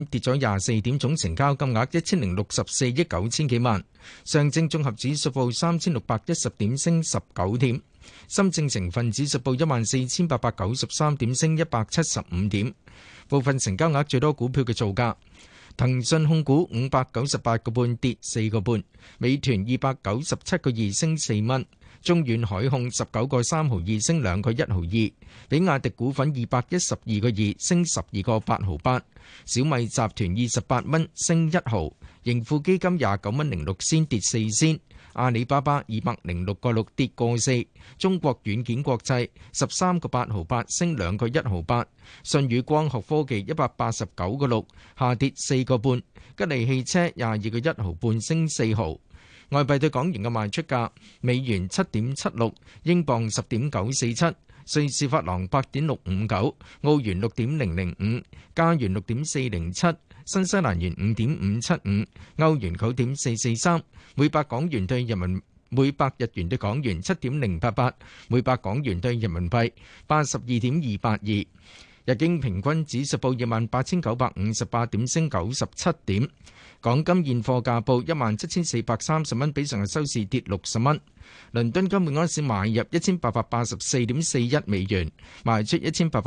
跌咗24點，總成交金額1064億9千幾萬。上證綜合指數報3610點，升19點。深證成分指數報14893點，升175點。部分成交額最多股票嘅造價：騰訊控股598個半跌4個半，美團297個2升4蚊。中遠海控19個3毫2升2個1毫2，比亞迪股份212個2升12個8毫8，小米集團28蚊升1毫，盈富基金29蚊06仙跌4仙，阿里巴巴206個6跌個4，中國軟件國際13個8毫8升2個1毫8，舜宇光學科技189個6下跌4個半，吉利汽車22個1毫半升4毫。外幣對港元嘅賣出價：美元7.76，英鎊10.947，瑞士法郎8.659，澳元6.005，加元6.407，新西蘭元5.575，歐元9.443，每百港元對每百日元對港元7.088，每百港元對人民幣82.282。日經平均指數報28,958點，升97點。港金現貨價報17,430蚊，比上日收市跌60蚊。倫敦金每盎司買入1,884.41美元，賣出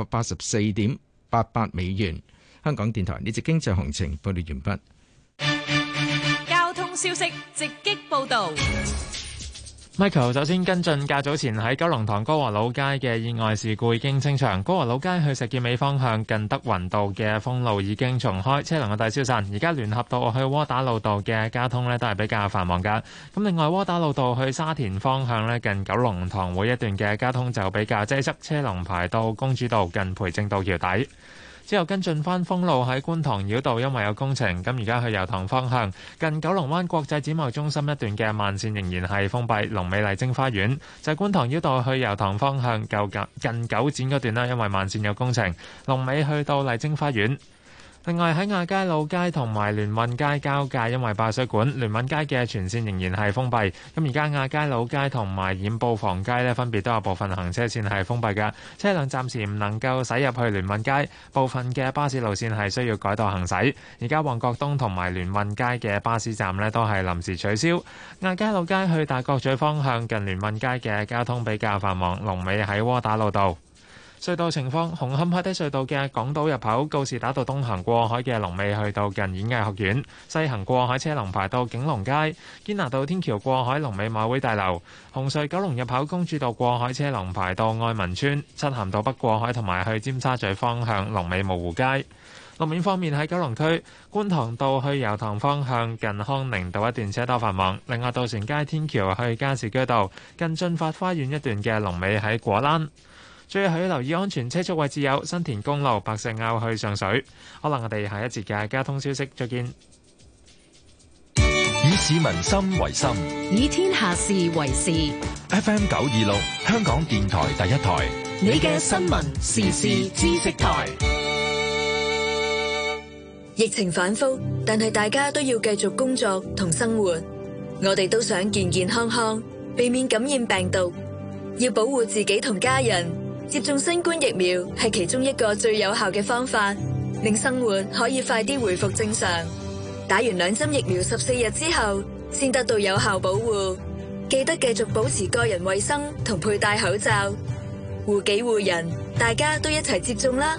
1,884.88美元。香港電台呢節經濟行情報道完畢。交通消息直擊報導。 Michael 首先跟進較早前喺九龍塘歌和老街嘅意外事故已經清場，歌和老街去石硤尾方向近德雲道嘅封路已經重開，車龍嘅大消散。而家聯合道去窩打老道嘅交通呢都係比較繁忙㗎。咁另外窩打老道去沙田方向呢，近九龍塘會一段嘅交通就比較擠塞，車龍排到公主道近培正道橋底。之後跟進翻封路喺觀塘繞道，因為有工程，咁而家去油塘方向近九龍灣國際展貿中心一段嘅慢線仍然係封閉。龍尾麗晶花園就係觀塘繞道去油塘方向近九展嗰段啦，因為慢線有工程，龍尾去到麗晶花園。另外喺亞皆老街同埋聯運街交界，因為爆水管，聯運街嘅全線仍然係封閉。咁而家亞皆老街同埋染布房街呢，分別都有部分行車線係封閉嘅，車輛暫時唔能夠駛入去聯運街。部分嘅巴士路線係需要改道行駛。而家旺角東同埋聯運街嘅巴士站呢，都係臨時取消。亞皆老街去大角咀方向近聯運街嘅交通比較繁忙，龍尾喺窩打老道。隧道情況：紅磡海底隧道嘅港島入口告士打道東行過海嘅龍尾去到近演藝學院，西行過海車龍排到景隆街。堅拿道天橋過海龍尾馬會大樓。紅隧九龍入口公主道過海車龍排到愛民邨。漆咸道北過海同埋去尖沙咀方向龍尾蕪湖街。路面方面喺九龍區觀塘道去油塘方向近康寧道一段車多繁忙。另外渡船街天橋去加士居道近進發花園一段嘅龍尾喺果欄。最後要留意安全車速位置有新田公路白石坳去上水。可能我哋下一節嘅交通消息再見。 以市民心為心， 以天下事為事。 FM 926香港電台第一台， 你嘅新聞時事知識台。 疫情反覆，但係大家都要繼續工作同生活。我哋都想健健康康，避免感染病毒，要保護自己同家人。接種新冠疫苗係其中一個最有效嘅方法，令生活可以快啲回復正常。打完2針疫苗14日之後，先得到有效保護。記得繼續保持個人衛生同佩戴口罩，護己護人，大家都一齊接種啦！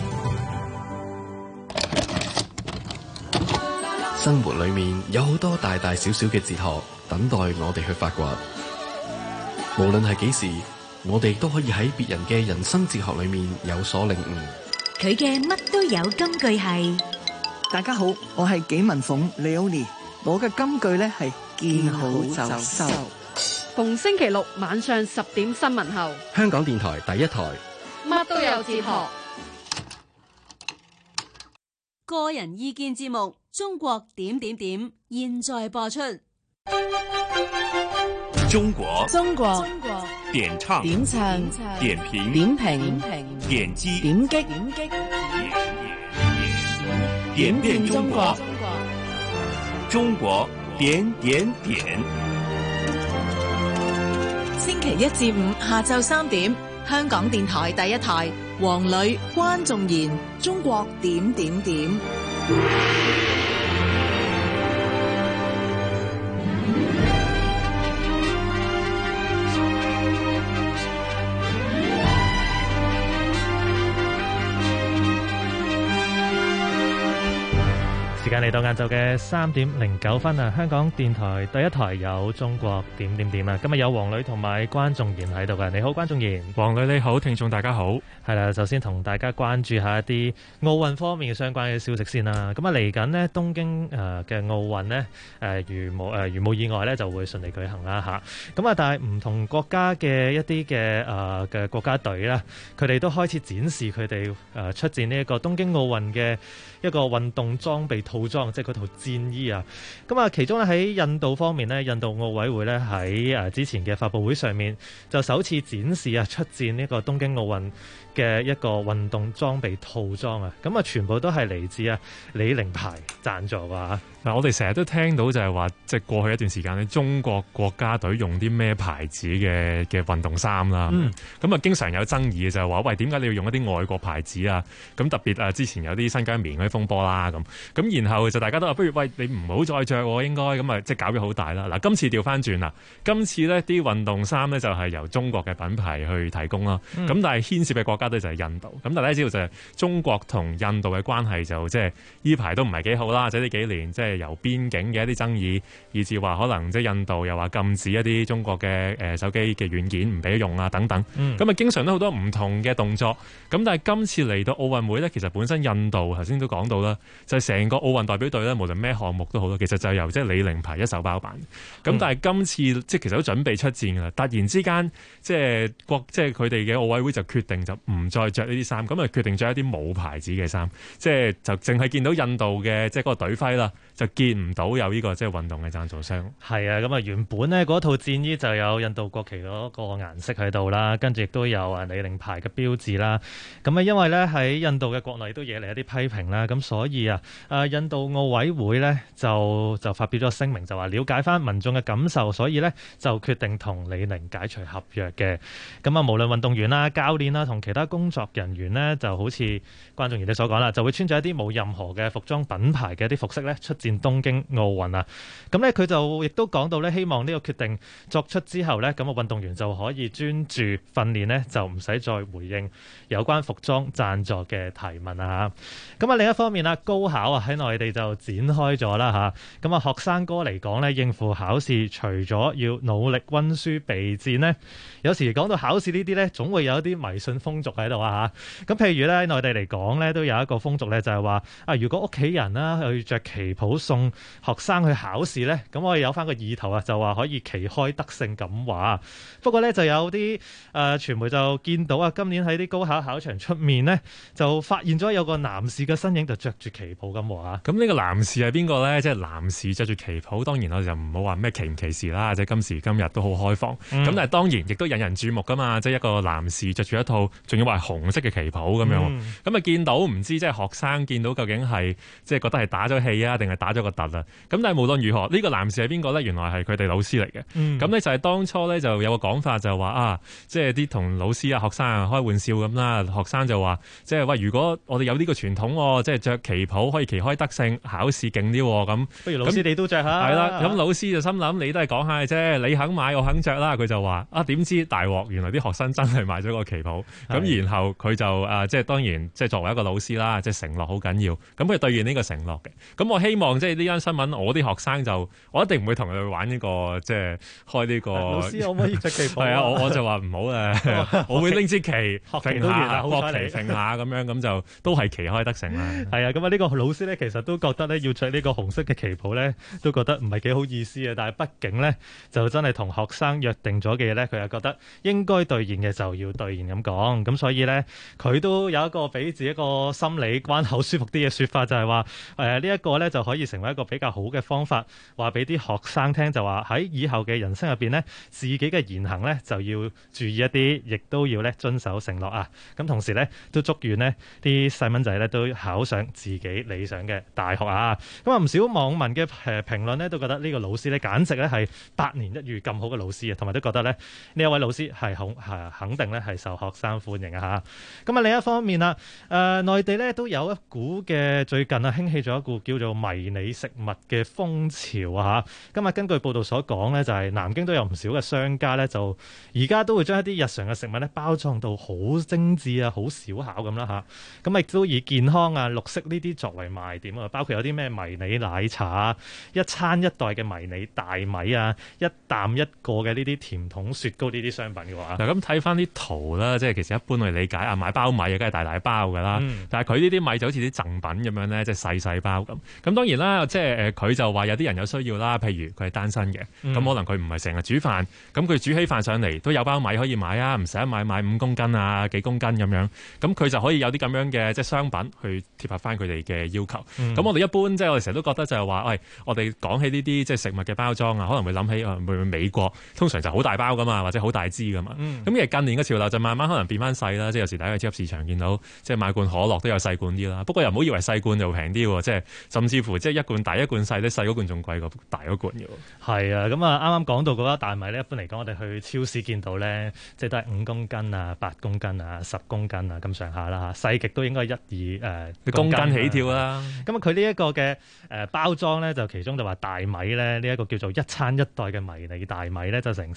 生活裏面有好多大大小小嘅哲學，等待我哋去發掘。無論係幾時，我哋都可以喺別人嘅人生哲學裏面有所領悟。 佢嘅乜都有金句係： 大家好，我係紀文鳳 Leonie， 我嘅金句咧係見好就收。 逢星期六晚上10點新聞後， 香港電台第一台， 乜都有哲學。 個人意見節目《中國點點點》現在播出。 中國點唱點評點擊點遍中國，中國點點點。 星期一至五下晝3點，香港電台第一台，黃磊、關仲賢，中國點點點。 時間嚟到晏晝嘅3:09啊！香港電台第一台有中國點點點啊！今日有黃磊同埋關仲賢喺度嘅，你好關仲賢。 黃磊你好，聽眾大家好。 係啦，首先同大家關注一下一啲奧運方面嘅相關嘅消息先啦。咁啊嚟緊呢東京嘅奧運呢，如無意外呢就會順利舉行啦嚇。咁啊，但係唔同國家嘅一啲嘅國家隊啦，佢哋都開始展示佢哋出戰呢一個東京奧運嘅一個運動裝備套裝，即係嗰套戰衣啊。咁啊，其中咧喺印度方面呢，印度奧委會咧喺之前嘅發佈會上面就首次展示出戰呢個東京奧運嘅一個運動裝備套裝啊。咁啊，全部都係嚟自李寧牌贊助㗎。 嗱，我哋成日都聽到就係話，即係過去一段時間咧，中國國家隊用啲咩牌子嘅運動衫啦。咁啊，經常有爭議嘅就係話，喂，點解你要用一啲外國牌子啊？咁特別之前有啲新疆棉嗰啲風波啦，咁然後就大家都話，不如喂你唔好再着喎，應該咁啊，即係搞咗好大啦。嗱，今次調翻轉啦，今次呢啲運動衫呢，就係由中國嘅品牌去提供啦。咁但係牽涉嘅國家隊就係印度。咁大家知道就係中國同印度嘅關係就即係呢排都唔係幾好啦，或者呢幾年即係由邊境嘅一啲爭議，以至話可能即係印度又話禁止一啲中國嘅手機嘅軟件唔俾用啊等等。咁啊，經常都好多唔同嘅動作。咁但係今次嚟到奧運會呢，其實本身印度頭先都講到啦，就係成個奧運代表隊咧，無論咩項目都好啦，其實就由即係李寧牌一手包辦。咁但係今次即係其實都準備出戰㗎啦，突然之間即係佢哋嘅奧委會就決定就唔再着呢啲衫，咁啊決定着一啲冇牌子嘅衫，即係就淨係見到印度嘅即係嗰個隊徽啦，就見唔到有呢個即係運動嘅贊助商。 係啊，咁啊原本呢嗰套戰衣就有印度國旗嗰個顏色喺度啦，跟住亦都有李寧牌嘅標誌啦。咁啊因為咧喺印度嘅國內都惹嚟一啲批評啦，咁所以印度奧委會呢就發表咗聲明，就話了解翻民眾嘅感受，所以呢就決定同李寧解除合約嘅。咁啊無論運動員啦、教練啦同其他工作人員呢，就好似關仲賢你所講啦，就會穿着一啲冇任何嘅服裝品牌嘅一啲服飾呢出戰東京奧運啊。咁呢佢就亦都講到呢，希望呢個決定作出之後呢，咁啊運動員就可以專注訓練呢，就唔使再回應有關服裝贊助嘅提問啊。咁啊另一方面啦，高考喺內地就展開咗啦嚇。咁啊學生哥嚟講呢，應付考試除咗要努力溫書備戰呢，有時講到考試呢啲呢，總會有一啲迷信風俗喺度啊嚇。咁譬如呢，喺內地嚟講呢，都有一個風俗呢，就係話如果屋企人啦去着旗袍送學生去考試呢，咁我哋有翻個意頭啊，就話可以旗開得勝咁話。不過呢，就有啲傳媒就見到今年喺啲高考考場出面呢，就發現咗有個男士嘅身影就着住旗袍咁話。 咁呢個男士係邊個呢？即係男士着住旗袍，當然我哋就唔好話咩歧唔歧視啦，即係今時今日都好開放。咁但係當然亦都引人注目噶嘛，即係一個男士着住一套仲要話係紅色嘅旗袍咁樣。咁啊見到唔知即係學生見到究竟係即係覺得係打咗氣啊，定係打咗個突啊？咁但係無論如何，呢個男士係邊個呢？原來係佢哋老師嚟嘅。咁呢就係當初呢就有個講法就話即係啲同老師學生開玩笑咁啦。學生就話即係喂，如果我哋有呢個傳統，即係着旗袍可以旗開得勝，考試勁啲咁， 不如老師你都着下。 係啦，咁老師就心諗你都係講下嘅啫，你肯買我肯着啦。佢就話點知大鑊，原來啲學生真係買咗個旗袍。咁然後佢就即係當然即係作為一個老師啦，即係承諾好緊要。咁佢兌現呢個承諾嘅。咁我希望即係呢單新聞，我啲學生我一定唔會同佢哋玩呢個即係開呢個。老師可唔可以着旗袍？ 係啊，我就話唔好啦，我會拎支旗揈下，國旗揈下咁樣，咁就都係旗開得勝啦。 係啊，咁呢個老師呢，其實都覺得呢要着呢個紅色嘅旗袍呢，都覺得唔係幾好意思啊。但係畢竟呢，就真係同學生約定咗嘅嘢呢，佢又覺得應該兌現嘅就要兌現咁講。咁所以呢，佢都有一個俾自己一個心理關口舒服啲嘅說法，就係話呢一個呢就可以成為一個比較好嘅方法，話俾啲學生聽，就話喺以後嘅人生入邊呢，自己嘅言行呢就要注意一啲，亦都要呢遵守承諾啊。咁同時呢，都祝願呢啲細蚊仔呢都考上自己理想嘅大學啊。咁啊，唔少網民嘅評論咧都覺得呢個老師咧簡直咧係百年一遇咁好嘅老師啊，同埋都覺得咧呢一位老師係肯定咧係受學生歡迎啊嚇。咁啊另一方面啦，內地咧都有一股嘅最近啊興起咗一股叫做迷你食物嘅風潮啊嚇。咁啊根據報道所講咧，就係南京都有唔少嘅商家咧，就而家都會將一啲日常嘅食物咧包裝到好精緻啊、好小巧咁啦嚇。咁亦都以健康啊、綠色呢啲作為賣點啊，包括有啲咩迷你奶茶啊、一餐一袋嘅迷你大米啊、一啖一個嘅呢啲甜筒雪糕呢啲商品嘅話， 嗱咁睇翻啲圖啦，即係其實一般我哋理解啊，買包米啊，梗係大大包㗎啦。但係佢呢啲米就好似啲贈品咁樣咧，即係細細包咁。咁當然啦，即係佢就話有啲人有需要啦，譬如佢係單身嘅，咁可能佢唔係成日煮飯，咁佢煮起飯上嚟都有包米可以買啊，唔使買5公斤啊、幾公斤咁樣，咁佢就可以有啲咁樣嘅即係商品去貼合翻佢哋嘅要求。咁我哋一般即係我哋成日都覺得就係話，喂，我哋講起呢啲即係食物嘅包裝啊，可能會諗起會唔會美國通常就好大包噶嘛，或者好大支噶嘛。咁其實近年嘅潮流就慢慢可能變翻細啦，即係有時大家去超級市場見到即係買罐可樂都有細罐啲啦。不過又唔好以為細罐就平啲喎，即係甚至乎即係一罐大一罐細，啲細嗰罐仲貴過大嗰罐嘅。係啊，咁啊啱啱講到嗰一大米咧，一般嚟講我哋去超市見到咧，即係都係5公斤啊、8公斤啊、10公斤啊咁上下啦嚇，細極都應該公斤起跳啦。咁啊佢呢一個嘅包裝咧，就其中就話大米咧呢一個叫做一餐一袋嘅迷你大米咧，就得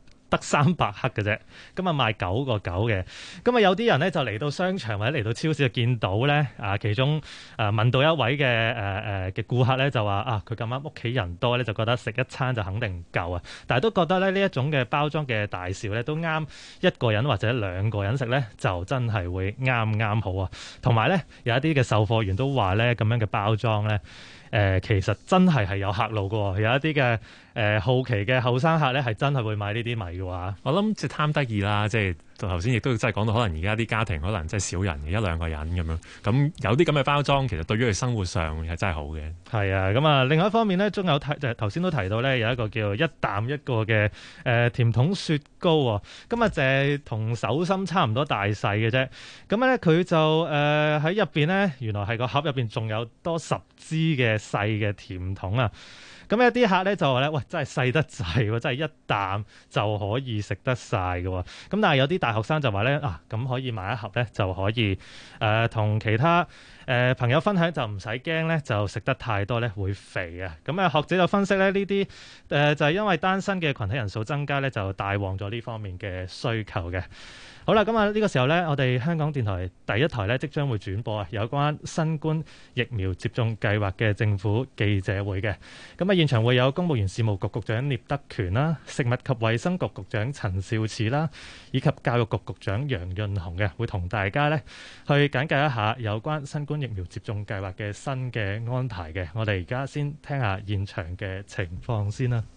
300克嘅啫，咁啊賣9.9嘅。咁啊有啲人咧就嚟到商場或者嚟到超市就見到咧其中問到一位嘅顧客咧就話佢咁啱屋企人多咧，就覺得食一餐就肯定唔夠啊，但係都覺得咧呢一種嘅包裝嘅大小咧都啱一個人或者2個人食咧就真係會啱好啊。同埋咧有一啲嘅售貨員都話咧咁樣嘅包裝咧其實真係有客路嘅，有一啲嘅好奇嘅後生客咧係真係會買呢啲米嘅話，我諗即係貪得意啦，即係頭先亦都真係講到，可能而家啲家庭可能真係少人嘅1-2個人咁樣，咁有啲咁嘅包裝，其實對於佢生活上係真係好嘅。係啊，咁啊另外一方面咧，仲有頭先都提到咧，有一個叫一啖一個嘅甜筒雪糕喎，咁啊就係同手心差唔多大細嘅啫。咁咧佢就喺入邊咧，原來係個盒入邊仲有多10支嘅細嘅甜筒啊。咁有啲客咧就話咧，喂，真係細得滯喎，真係一啖就可以食得晒嘅喎。咁但係有啲大學生就話咧，咁可以買一盒咧就可以同其他朋友分享，就唔使驚咧就食得太多咧會肥啊。咁學者就分析咧呢啲就係因為單身嘅群體人數增加咧，就帶旺咗呢方面嘅需求嘅。好啦，咁啊呢個時候咧，我哋香港電台第一台咧即將會轉播有關新冠疫苗接種計劃嘅政府記者會嘅。咁啊現場會有公務員事務局局長聶德權啦、食物及衛生局局長陳肇始啦，以及教育局局長楊潤雄嘅，會同大家咧去簡介一下有關新冠疫苗接種計劃嘅新嘅安排嘅。我哋而家先聽下現場嘅情況先啦。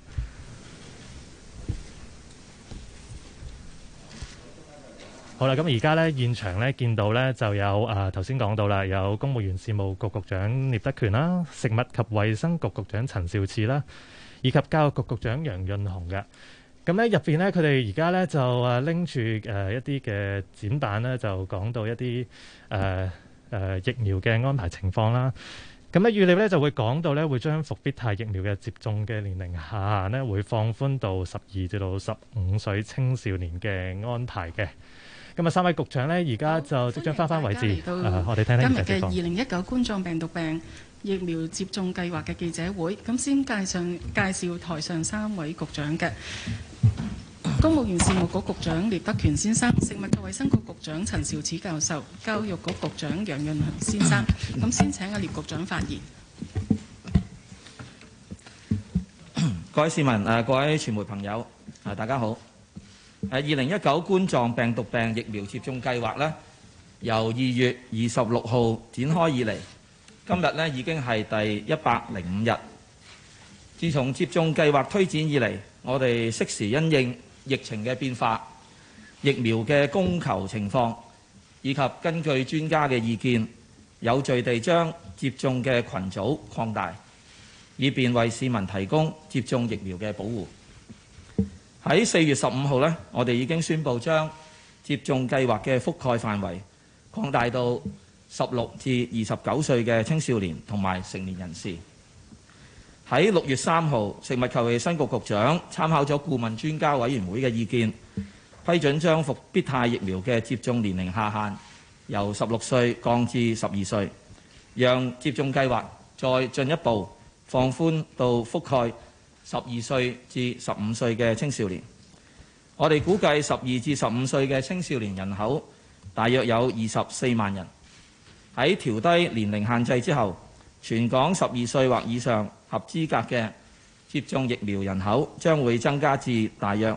好啦，咁而家咧現場咧見到咧就有頭先講到啦，有公務員事務局局長聶德權啦、食物及衛生局局長陳肇始啦，以及教育局局長楊潤雄嘅。咁咧入邊咧佢哋而家咧就拎住一啲嘅展板咧，就講到一啲疫苗嘅安排情況啦。咁咧預料咧就會講到咧會將復必泰疫苗嘅接種嘅年齡下限咧會放寬到12至到15歲青少年嘅安排嘅。咁啊3位局長咧而家就即將翻位置，我哋聽聽今日嘅2019冠狀病毒病疫苗接種計劃嘅記者會。咁先介紹台上3位局長嘅。公務員事務局局長聶德權先生、食物及衛生局局長陳肇始教授、教育局局長楊潤雄先生。咁先請聶局長發言。 各位市民、各位傳媒朋友，大家好。2019冠狀病毒病疫苗接種計劃咧，由2月26號展開以嚟，今日咧已經係第105日。自從接種計劃推展以嚟，我哋適時因應疫情嘅變化、疫苗嘅供求情況，以及根據專家嘅意見，有序地將接種嘅群組擴大，以便為市民提供接種疫苗嘅保護。喺4月15號呢，我哋已經宣布將接種計劃嘅覆蓋範圍擴大到 16至29歲嘅青少年同埋成年人士。喺6月3號，食物及衛生局局長參考咗顧問專家委員會嘅意見，批准將復必泰疫苗嘅接種年齡下限由16歲降至12歲，讓接種計劃再進一步放寬到覆蓋12歲至15歲嘅青少年。我哋估計12至15歲嘅青少年人口大約有24萬人。喺調低年齡限制之後，全港12歲或以上合資格嘅接種疫苗人口將會增加至大約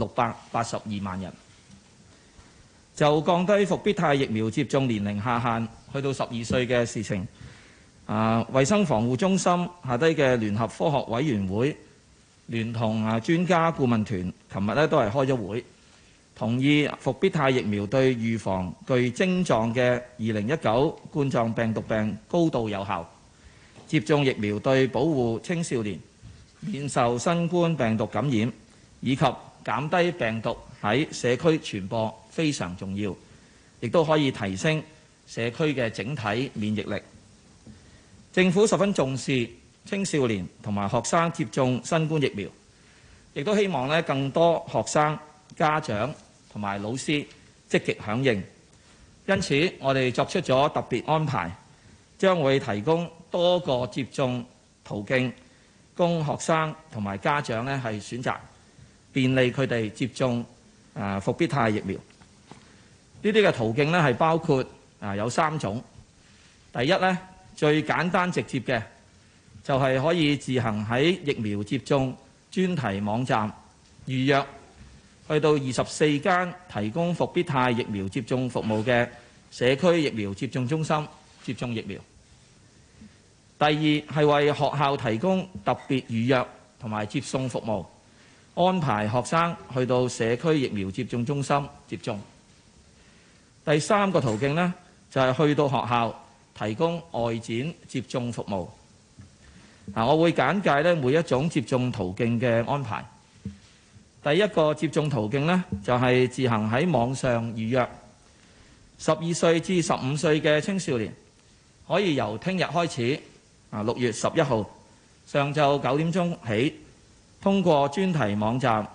682萬人。就降低復必泰疫苗接種年齡下限去到12歲嘅事情，衛生防護中心下低嘅聯合科學委員會聯同專家顧問團，琴日咧都係開咗會，同意復必泰疫苗對預防具症狀嘅2019冠狀病毒病高度有效。接種疫苗對保護青少年免受新冠病毒感染，以及減低病毒喺社區傳播非常重要，亦都可以提升社區嘅整體免疫力。政府十分重視青少年同埋學生接種新冠疫苗，亦都希望更多學生、家長同埋老師積極響應。因此，我哋作出咗特別安排，將會提供多個接種途徑，供學生同埋家長係選擇，便利佢哋接種復必泰疫苗。呢啲嘅途徑係包括有3種。第一呢，最簡單直接嘅就係可以自行喺疫苗接種專題網站預約，去到24間提供復必泰疫苗接種服務嘅社區疫苗接種中心接種疫苗。第二係為學校提供特別預約同埋接送服務，安排學生去到社區疫苗接種中心接種。第3個途徑呢，就係去到學校提供外展接種服務。我會簡介每一種接種途徑嘅安排。第一個接種途徑呢，就係自行喺網上預約。12歲至15歲嘅青少年可以由聽日開始，6月11號上晝9點鐘起，通過專題網站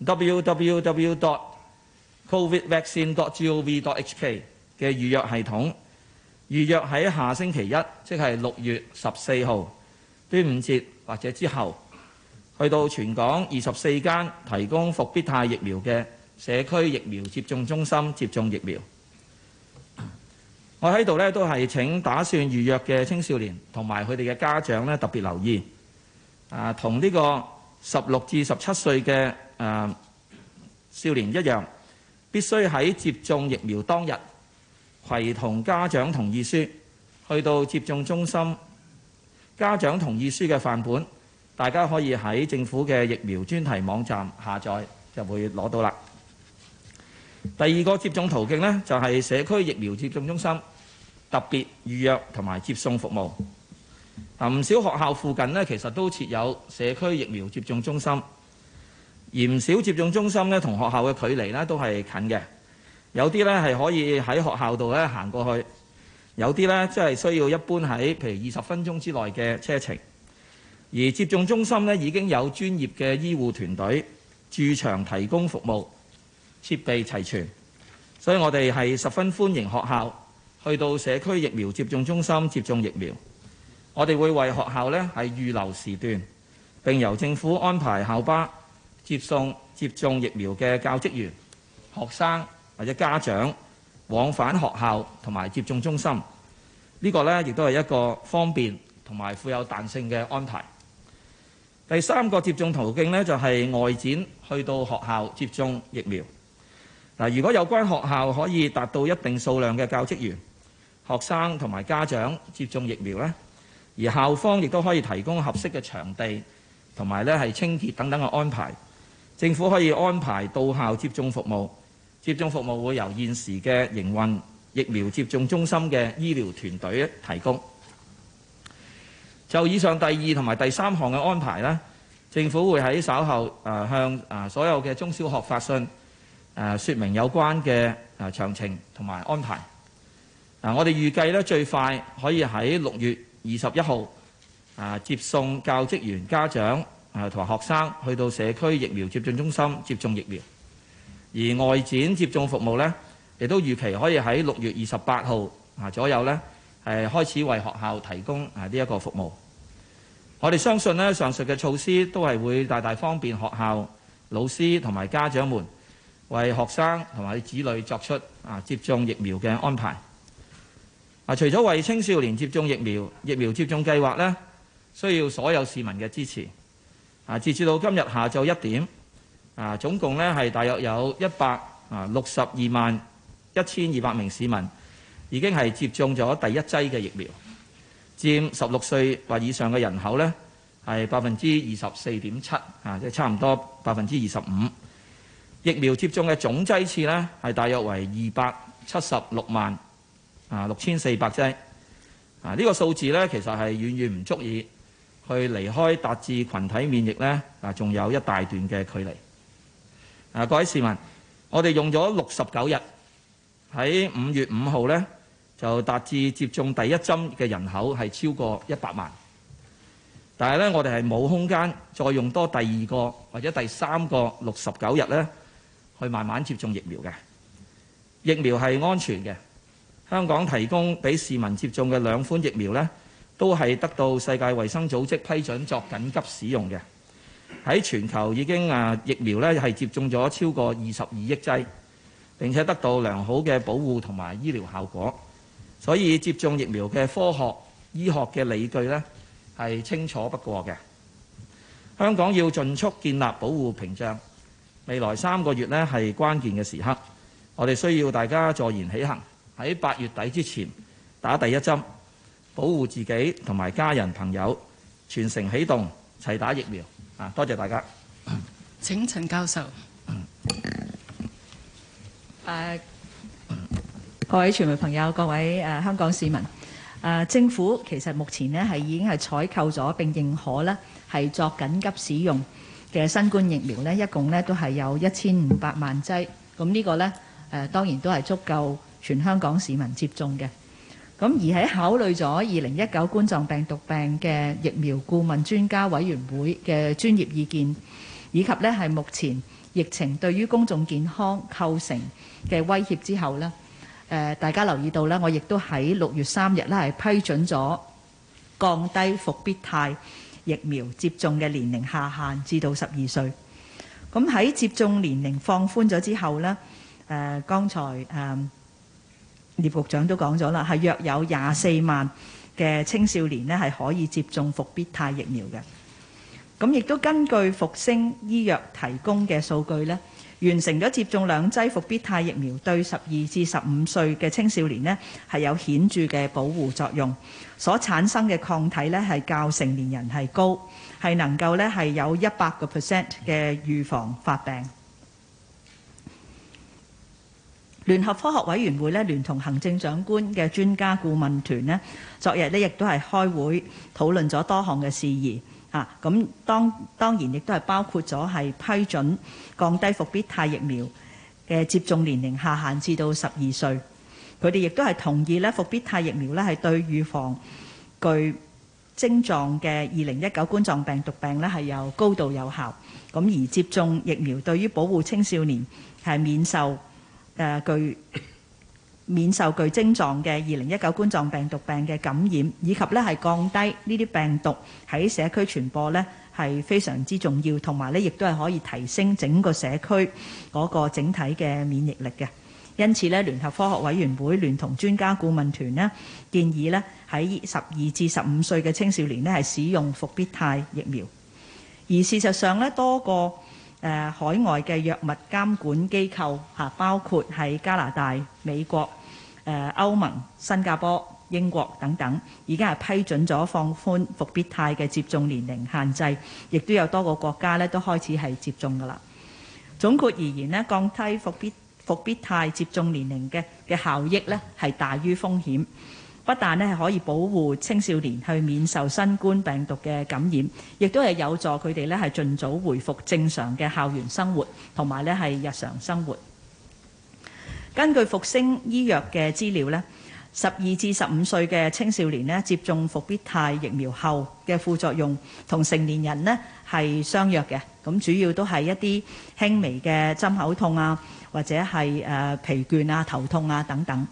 www.covidvaccine.gov.hk 嘅預約系統，預約喺下星期一，即係6月14號端午節或者之後，去到全港24間提供復必泰疫苗嘅社區疫苗接種中心接種疫苗。我喺度都係請打算預約嘅青少年同埋佢哋嘅家長特別留意，同呢個16至17歲嘅少年一樣，必須喺接種疫苗當日攜同家長同意書去到接種中心。家長同意書嘅範本，大家可以喺政府嘅疫苗專題網站下載，就會攞到啦。第二個接種途徑呢，就係社區疫苗接種中心特別預約同埋接送服務。唔少學校附近呢，其實都設有社區疫苗接種中心，而唔少接種中心呢，同學校嘅距離呢都係近嘅。有啲呢係可以喺學校度呢行過去，有啲呢即係需要一般喺譬如20分鐘之內嘅車程。而接種中心呢，已經有專業嘅醫護團隊駐場提供服務，設備齊全，所以我哋係十分歡迎學校去到社區疫苗接種中心接種疫苗。我哋會為學校呢係預留時段，並由政府安排校巴接送接種疫苗嘅教職員、學生或者家長往返學校同埋接種中心。呢個呢亦都係一個方便同埋富有彈性嘅安排。第3個接種途徑呢，就係外展去到學校接種疫苗。如果有關學校可以達到一定數量嘅教職員、學生同埋家長接種疫苗呢，而校方亦都可以提供合適嘅場地同埋係清潔等等嘅安排，政府可以安排到校接種服務。接種服務會由現時嘅營運疫苗接種中心嘅醫療團隊提供。就以上第2同埋第3項嘅安排呢，政府會喺稍後向所有嘅中小學發信，説明有關嘅詳情同埋安排。 我哋預計咧最快可以喺6月21號接送教職員、家長同埋學生去到社區疫苗接種中心接種疫苗。而外展接種服務呢，亦都預期可以喺6月28號左右呢，開始為學校提供呢一個服務。我哋相信呢，上述嘅措施都係會大大方便學校、老師同埋家長們為學生同埋子女作出接種疫苗嘅安排。除咗為青少年接種疫苗，疫苗接種計劃呢，需要所有市民嘅支持。截至到今日下晝1點，總共呢係大約有162萬1200名市民已經係接種咗第一劑嘅疫苗，佔16歲或以上嘅人口呢係24.7%，即係差唔多25%。疫苗接種嘅總劑次呢係大約為276萬6400劑。呢個數字呢其實係遠遠唔足以去離開達至群體免疫呢，仲有一大段嘅距離。各位市民，我哋用咗69日，喺5月5號呢，就達至接種第一針嘅人口係超過100萬。但係呢，我哋係冇空間再用多第二個或者第三個69日呢，去慢慢接種疫苗嘅。疫苗係安全嘅。香港提供俾市民接種嘅2款疫苗呢，都係得到世界衛生組織批准作緊急使用嘅。喺全球已經疫苗呢係接種咗超過22億劑，並且得到良好嘅保護同埋醫療效果。所以接種疫苗嘅科學醫學嘅理據呢係清楚不過嘅。香港要盡速建立保護屏障，未來3個月呢係關鍵嘅時刻，我哋需要大家坐言起行。喺8月底之前打第一針，保護自己同埋家人朋友，全城起動，齊打疫苗。多謝大家。 請陳教授。 各位傳媒朋友，各位香港市民，政府其實目前呢係已經係採購咗並認可呢係作緊急使用嘅新冠疫苗呢，一共呢都係有1500萬劑。咁呢個呢當然都係足夠全香港市民接種嘅。咁而喺考慮咗2019冠狀病毒病嘅疫苗顧問專家委員會嘅專業意見，以及呢係目前疫情對於公眾健康構成嘅威脅之後呢，大家留意到呢，我亦都喺6月3日呢係批准咗降低復必泰疫苗接種嘅年齡下限至到12歲。咁喺接種年齡放寬咗之後呢，剛才聶局長都講咗啦，係約有24萬嘅青少年呢係可以接種復必泰疫苗嘅。咁亦都根據復星醫藥提供嘅數據呢，完成咗接種2劑復必泰疫苗對12至15歲嘅青少年呢係有顯著嘅保護作用，所產生嘅抗體呢係較成年人係高，係能夠呢係有100% 嘅預防發病。聯合科學委員會呢，聯同行政長官嘅專家顧問團呢，昨日呢亦都係開會討論咗多項嘅事宜啊。咁當然亦都係包括咗係批准降低復必泰疫苗嘅接種年齡下限至到12歲。佢哋亦都係同意呢復必泰疫苗呢係對預防具症狀嘅2019冠狀病毒病呢係有高度有效。咁而接種疫苗對於保護青少年係免受具症狀嘅2019冠狀病毒病嘅感染，以及咧係降低呢啲病毒喺社區傳播咧係非常之重要，同埋咧亦都係可以提升整個社區嗰個整體嘅免疫力嘅。因此咧，聯合科學委員會聯同專家顧問團呢建議咧喺12至15歲嘅青少年咧係使用復必泰疫苗。而事實上咧，多個海外嘅藥物監管機構包括係加拿大、美國、歐盟、新加坡、英國等等，已經係批准咗放寬復必泰嘅接種年齡限制，亦都有多個國家咧都開始係接種㗎喇。總括而言呢，降低復必泰接種年齡嘅效益咧係大於風險。不但咧係可以保護青少年去免受新冠病毒嘅感染，亦都係有助佢哋咧係盡早回復正常嘅校園生活同埋咧係日常生活。根據復星醫藥嘅資料咧， 12至15歲嘅青少年呢，接種復必泰疫苗後嘅副作用同成年人呢係相若嘅，咁主要都係一啲輕微嘅針口痛啊，或者係疲倦啊、頭痛啊等等。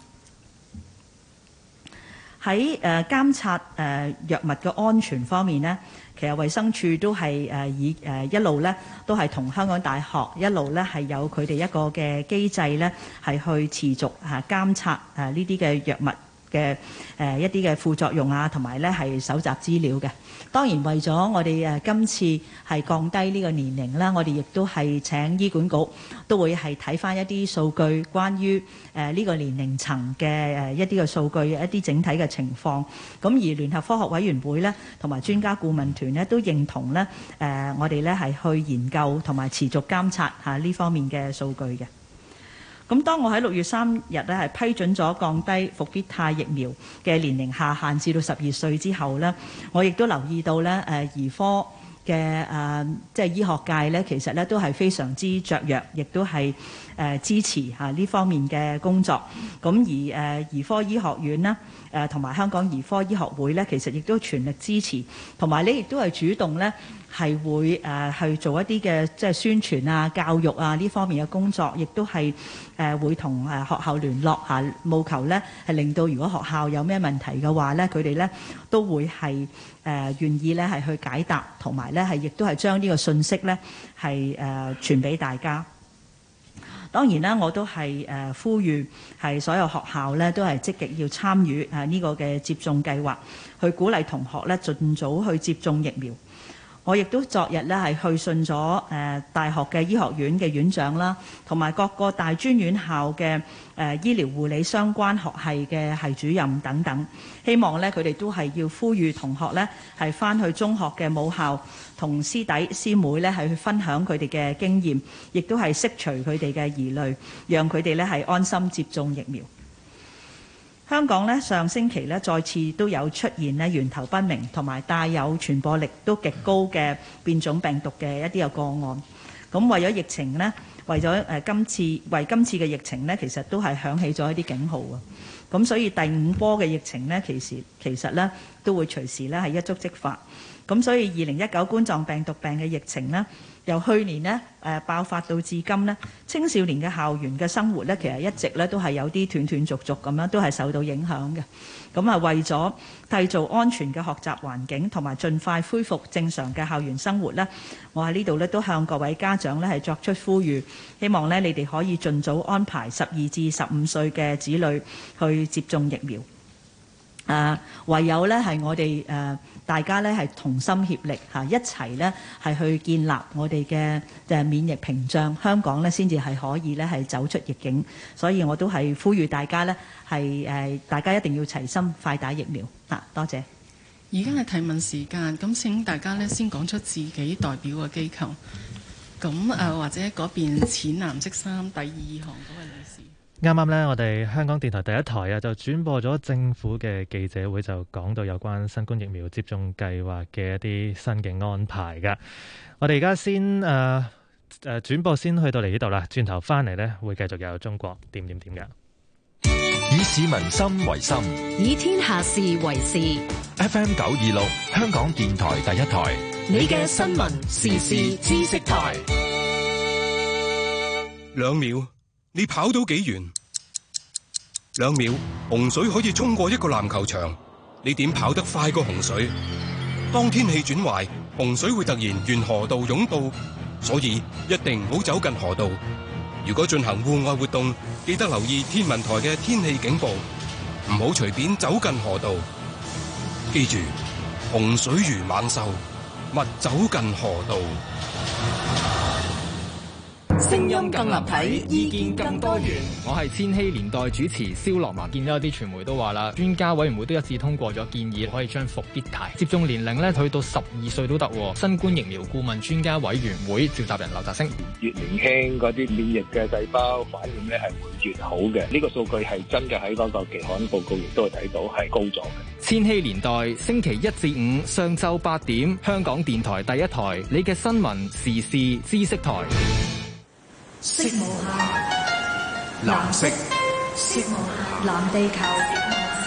喺監察藥物嘅安全方面呢，其實衛生署都係一路咧都係同香港大學一路咧係有佢哋一個嘅機制咧，係去持續監察呢啲嘅藥物嘅一啲嘅副作用啊，同埋咧係搜集資料嘅。當然為咗我哋今次係降低呢個年齡啦，我哋亦都係請醫管局都會係睇返一啲數據，關於呢個年齡層嘅一啲嘅數據，一啲整體嘅情況。咁而聯合科學委員會咧同埋專家顧問團咧都認同咧我哋咧係去研究同埋持續監察呢方面嘅數據嘅。咁當我喺6月3日咧係批准咗降低復必泰疫苗嘅年齡下限至到12歲之後咧，我亦都留意到咧兒科嘅即係醫學界咧，其實咧都係非常之雀躍，亦都係支持呢方面嘅工作。咁而兒科醫學院咧同埋香港兒科醫學會咧，其實亦都全力支持，同埋咧亦都係主動咧係會去做一啲嘅即係宣傳啊、教育啊呢方面嘅工作，亦都係會同學校聯絡務求咧係令到如果學校有咩問題嘅話咧，佢哋咧都會係願意咧係去解答，同埋咧係亦都係將呢個信息咧係傳俾大家。當然啦，我都係呼籲係所有學校咧都係積極要參與呢個嘅接種計劃，去鼓勵同學咧盡早去接種疫苗。我亦都昨日咧係去信咗大學嘅醫學院嘅院長啦，同埋各個大專院校嘅醫療護理相關學系嘅系主任等等，希望咧佢哋都係要呼籲同學咧係返去中學嘅母校，同師弟師妹咧係去分享佢哋嘅經驗，亦都係釋除佢哋嘅疑慮，讓佢哋咧係安心接種疫苗。香港咧上星期咧再次都有出現咧源頭不明同埋帶有傳播力都極高嘅變種病毒嘅一啲嘅個案。咁為咗疫情咧，為今次嘅疫情咧，其實都係響起咗一啲警號啊。咁所以第5波嘅疫情咧，其實咧都會隨時咧係一觸即發。咁所以2019冠狀病毒病嘅疫情咧，由去年呢爆發到至今呢，青少年嘅校園嘅生活呢，其實一直呢都係有啲斷斷續續咁樣，都係受到影響嘅。咁啊，為咗締造安全嘅學習環境，同埋盡快恢復正常嘅校園生活呢，我喺呢度呢都向各位家長呢係作出呼籲，希望呢你哋可以盡早安排12至15歲嘅子女去接種疫苗。唯有呢係我哋大家呢係同心協力一齊呢係去建立我哋嘅免疫屏障，香港呢先至係可以呢係走出逆境。所以我都係呼籲大家呢係大家一定要齊心快打疫苗。多謝。 而家係提問時間，咁請大家呢先講出自己代表嘅機構。咁或者嗰邊淺藍色衫第2行嗰位女士。 啱啱呢，我哋香港電台第一台就轉播咗政府嘅記者會，就講到有關新冠疫苗接種計劃嘅一啲新嘅安排㗎。我哋而家先轉播先去到嚟呢度啦，轉頭翻嚟呢，會繼續有中國點點點㗎。 以市民心為心， 以天下事為事。 FM 926香港電台第一台， 你嘅新聞時事知識台。 2秒。你跑到幾遠？2秒，洪水可以衝過一個籃球場，你點跑得快過洪水？當天氣轉壞，洪水會突然沿河道湧到，所以一定唔好走近河道。如果進行戶外活動，記得留意天文台嘅天氣警報，唔好隨便走近河道。記住，洪水如猛獸，勿走近河道。 聲音更立體，意見更多元。 我係千禧年代主持蕭樂文。見到有啲傳媒都話啦，專家委員會都一致通過咗建議，可以將復必泰接種年齡咧去到12歲都得。新冠疫苗顧問專家委員會召集人劉澤星： 越年輕嗰啲免疫嘅細胞反應咧係會越好嘅。呢個數據係真嘅，喺嗰個期刊報告亦都係睇到係高咗嘅。 千禧年代星期1至5上晝8點，香港電台第一台，你嘅新聞時事知識台。 色無限， 藍色， 色無限，藍地球。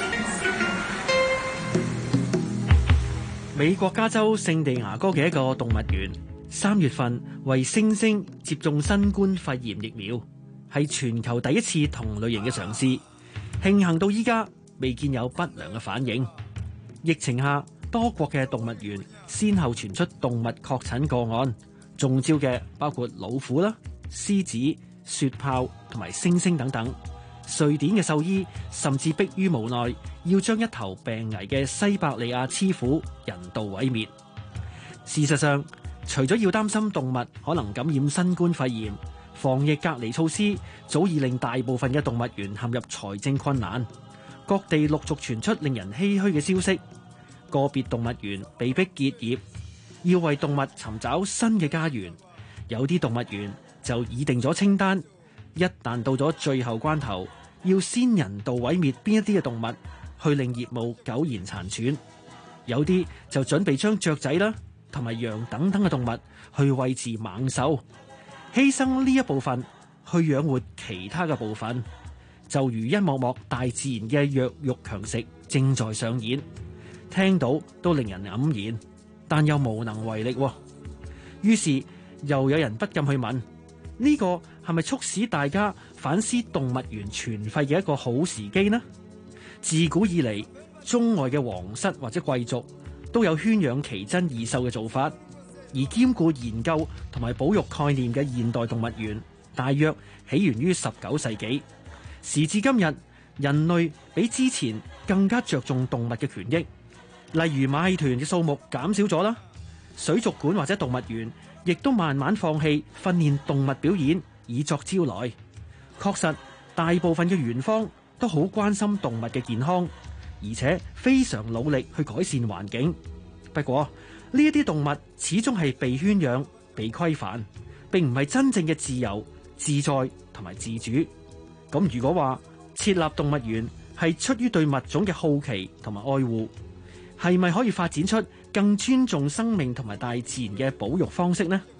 美國加州聖地牙哥嘅一個動物園，3月份為猩猩接種新冠肺炎疫苗，係全球第一次同類型嘅嘗試。慶幸到依家未見有不良嘅反應。疫情下，多國嘅動物園先後傳出動物確診個案，中招嘅包括老虎啦、獅子、雪豹同埋猩猩等等。瑞典嘅獸醫甚至迫於無奈，要將一頭病危嘅西伯利亞雌虎人道毀滅。事實上，除咗要擔心動物可能感染新冠肺炎，防疫隔離措施早已令大部分嘅動物園陷入財政困難。各地陸續傳出令人唏噓嘅消息，個別動物園被迫結業，要為動物尋找新嘅家園。有啲動物園就擬定咗清單，一旦到咗最後關頭，要先人道毀滅邊一啲嘅動物，去令業務苟延殘喘。有啲就準備將雀仔啦同埋羊等等嘅動物去餵飼猛獸，犧牲呢一部分去養活其他嘅部分，就如一幕幕大自然嘅弱肉強食正在上演。聽到都令人黯然，但又無能為力。於是又有人不禁去問：呢個係咪促使大家反思動物園全廢嘅一個好時機呢？自古以嚟，中外嘅皇室或者貴族都有圈養奇珍異獸嘅做法，而兼顧研究同埋保育概念嘅現代動物園，大約起源於19世紀。時至今日，人類比之前更加着重動物嘅權益，例如馬戲團嘅數目減少咗啦，水族館或者動物園亦都慢慢放棄訓練動物表演以作招來。確實，大部分嘅園方都好關心動物嘅健康，而且非常努力去改善環境。不過呢一啲動物始終係被圈養、被規範，並唔係真正嘅自由、自在同埋自主。咁如果話設立動物園係出於對物種嘅好奇同埋愛護，係咪可以發展出更尊重生命同埋大自然嘅保育方式呢？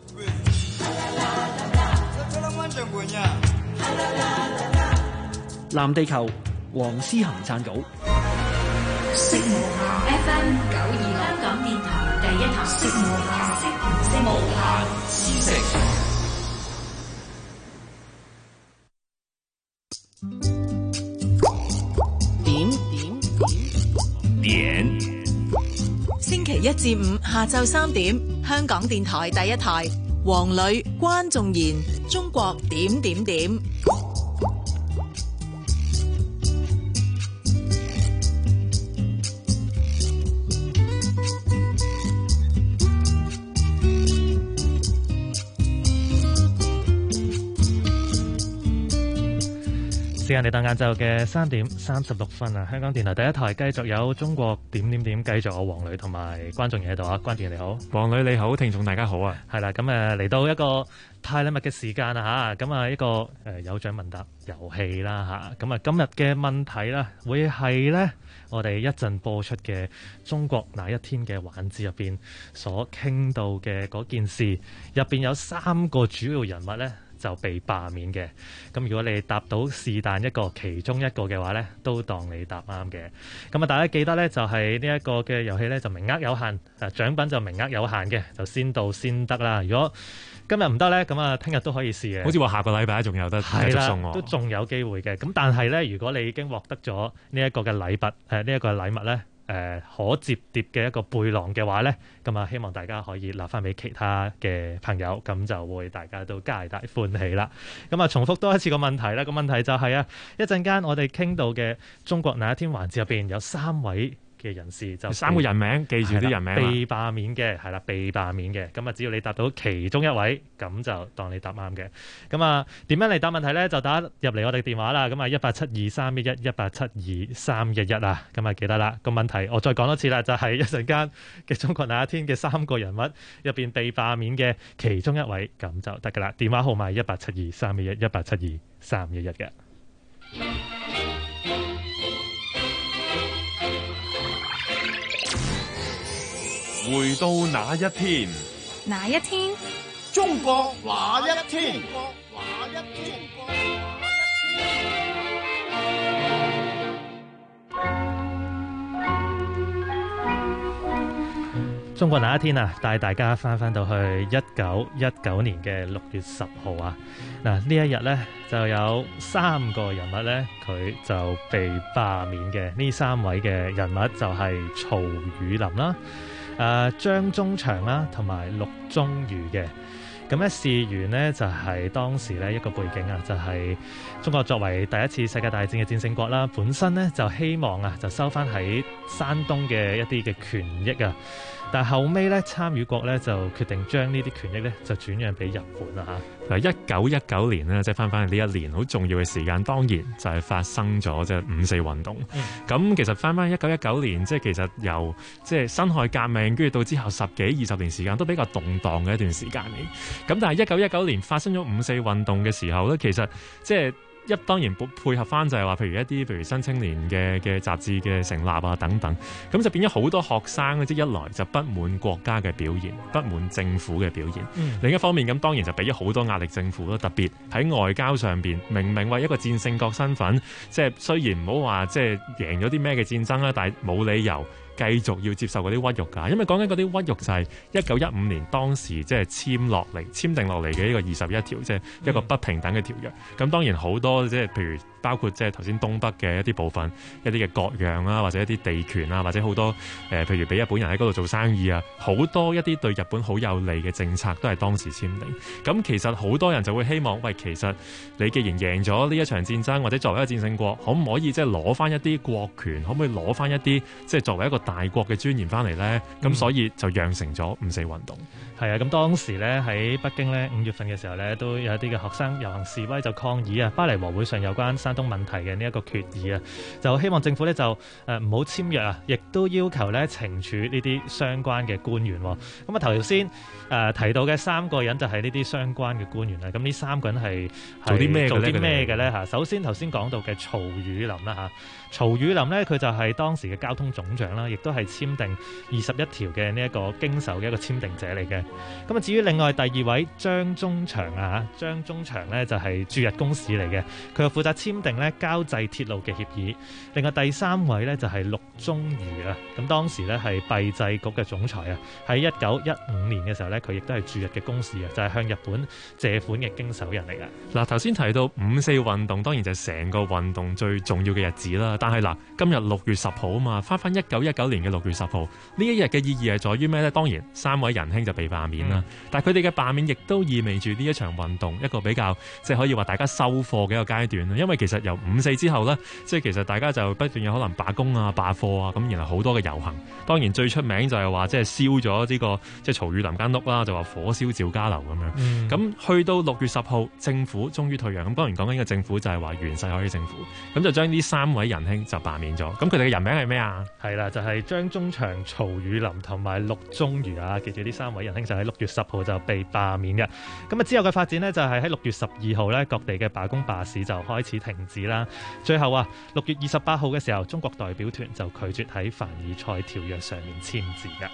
藍地球，黃思恒撰稿。 FM 92香港電台第一台，無限知識。 點。星期一至五下晝3點，香港電台第一台，黃磊、關仲賢，中國點點點。 時間嚟到晏晝嘅3點36分啊！香港電台第一台繼續有中國點點點，繼續有黃磊同埋關仲賢喺度啊！關仲賢你好， 黃磊你好，聽眾大家好啊！ 係啦，咁嚟到一個派禮物嘅時間啊嚇，咁啊一個有獎問答遊戲啦嚇，咁啊今日嘅問題啦，會係咧我哋一陣播出嘅中國那一天嘅環節入邊所傾到嘅嗰件事，入邊有3個主要人物咧就被罷免嘅。咁如果你答到是但一個其中一個嘅話咧，都當你答啱嘅。咁啊大家記得咧，就係呢一個嘅遊戲咧就名額有限，獎品就名額有限嘅，就先到先得啦。如果今日唔得咧，咁啊聽日都可以試嘅。 好似話下個禮拜仲有得繼續送喎， 都仲有機會嘅。咁但係咧，如果你已經獲得咗呢一個嘅禮物，呢一個禮物咧，可摺疊嘅一個背囊嘅話咧，咁啊希望大家可以留翻俾其他嘅朋友，咁就會大家都皆大歡喜啦。咁啊重複多一次個問題啦，個問題就係一陣間我哋傾到嘅中國那一天環節入邊有3位嘅人士，就 3個人名，記住啲人名。 被罷免嘅係啦，被罷免嘅。咁啊，只要你答到其中一位，咁就當你答啱嘅。咁啊，點樣嚟答問題咧？就打入嚟我哋電話啦。咁啊，1872311，1872311啊。咁啊，記得啦。個問題我再講多次啦，就係一陣間嘅中國那一天嘅3個人物入邊被罷免嘅其中一位，咁就得噶啦。電話號碼1872311，1872311嘅。 回到那一天， 哪一天？ 中國那一天？ 中國那一天啊，帶大家翻到去1919年嘅6月10號啊。嗱，呢一日呢，就有3個人物呢，佢就被罷免嘅。呢3位嘅人物就係曹汝霖啦、張宗祥啦同埋陸宗輿嘅。咁咧事緣呢，就係當時呢一個背景啊，就係中國作為第一次世界大戰嘅戰勝國啦，本身呢就希望啊就收翻喺山東嘅一啲嘅權益啊。但後尾咧，參與國咧就決定將呢啲權益咧就轉讓俾日本啦嚇。 嗱，1919年咧，即係翻去呢一年好重要嘅時間，當然就係發生咗即係5四運動。咁其實翻1919年，即係其實由即係辛亥革命，跟住到之後10幾20年時間都比較動盪嘅一段時間嚟。咁但係1919年發生咗5四運動嘅時候咧，其實即係當然配合翻就係話，譬如新青年嘅雜誌嘅成立啊等等，咁就變咗好多學生即係一來就不滿國家嘅表現，不滿政府嘅表現。另一方面咁當然就俾咗好多壓力政府咯，特別喺外交上邊，明明為一個戰勝國身份，即係雖然唔好話即係贏咗啲咩嘅戰爭啦，但係冇理由繼續要接受嗰啲屈辱㗎，因為講緊嗰啲屈辱就係1915年當時即係簽訂落嚟嘅呢個21條，即係一個不平等嘅條約。咁當然好多即係譬如包括即係頭先東北嘅一啲部分，一啲嘅割讓啊，或者一啲地權啊，或者好多譬如俾日本人喺嗰度做生意啊，好多一啲對日本好有利嘅政策都係當時簽訂。咁其實好多人就會希望，喂，其實你既然贏咗呢一場戰爭，或者作為一個戰勝國，可唔可以即係攞翻一啲國權，可唔可以攞翻一啲即係作為一個大國嘅尊嚴翻嚟呢？咁所以就釀成咗5四運動。 係啊，咁當時咧喺北京咧5月份嘅時候咧，都有一啲嘅學生遊行示威就抗議啊，巴黎和會上有關山東問題嘅呢一個決議啊，就希望政府咧就唔好簽約啊，亦都要求咧懲處呢啲相關嘅官員。咁啊頭先提到嘅3個人就係呢啲相關嘅官員啦。咁呢3個人係做啲咩嘅咧嚇？首先頭先講到嘅曹汝霖啦嚇，曹汝霖咧佢就係當時嘅交通總長啦，亦都係簽訂21條嘅呢一個經手嘅一個簽訂者嚟嘅。咁啊，至於另外第2位張宗祥啊，張宗祥呢就係駐日公使嚟嘅，佢又負責簽訂呢膠濟鐵路嘅協議。另外第3位呢就係陸宗輿啊，咁當時呢係幣制局嘅總裁啊，喺1915年嘅時候呢，佢亦都係駐日嘅公使啊，就係向日本借款嘅經手人嚟嘅。 嗱，頭先提到5四運動，當然就係成個運動最重要嘅日子啦。但係嗱，今日6月10號啊嘛，翻1919年嘅6月10號呢一日嘅意義係在於咩呢？當然3位仁兄就被罷免啦，但係佢哋嘅罷免亦都意味住呢一場運動一個比較即係可以話大家收貨嘅一個階段。因為其實由5四之後呢，即係其實大家就不斷有可能罷工啊、罷課啊，咁然後好多嘅遊行。當然最出名就係話即係燒咗呢個即係曹汝霖間屋啦，就話火燒趙家樓咁樣。咁去到6月10號，政府終於退讓。咁當然講緊嘅政府就係話袁世凱嘅政府，咁就將呢3位仁兄就罷免咗。咁佢哋嘅人名係咩啊？ 係啦，就係張宗祥、曹汝霖同埋陸宗輿啊。記住呢3位仁兄就喺6月10號就被罷免嘅。咁啊之後嘅發展呢，就係喺6月12號呢，各地嘅罷工罷市就開始停止啦。最後啊6月28號嘅時候，中國代表團就拒絕喺凡爾賽條約上面簽字嘅。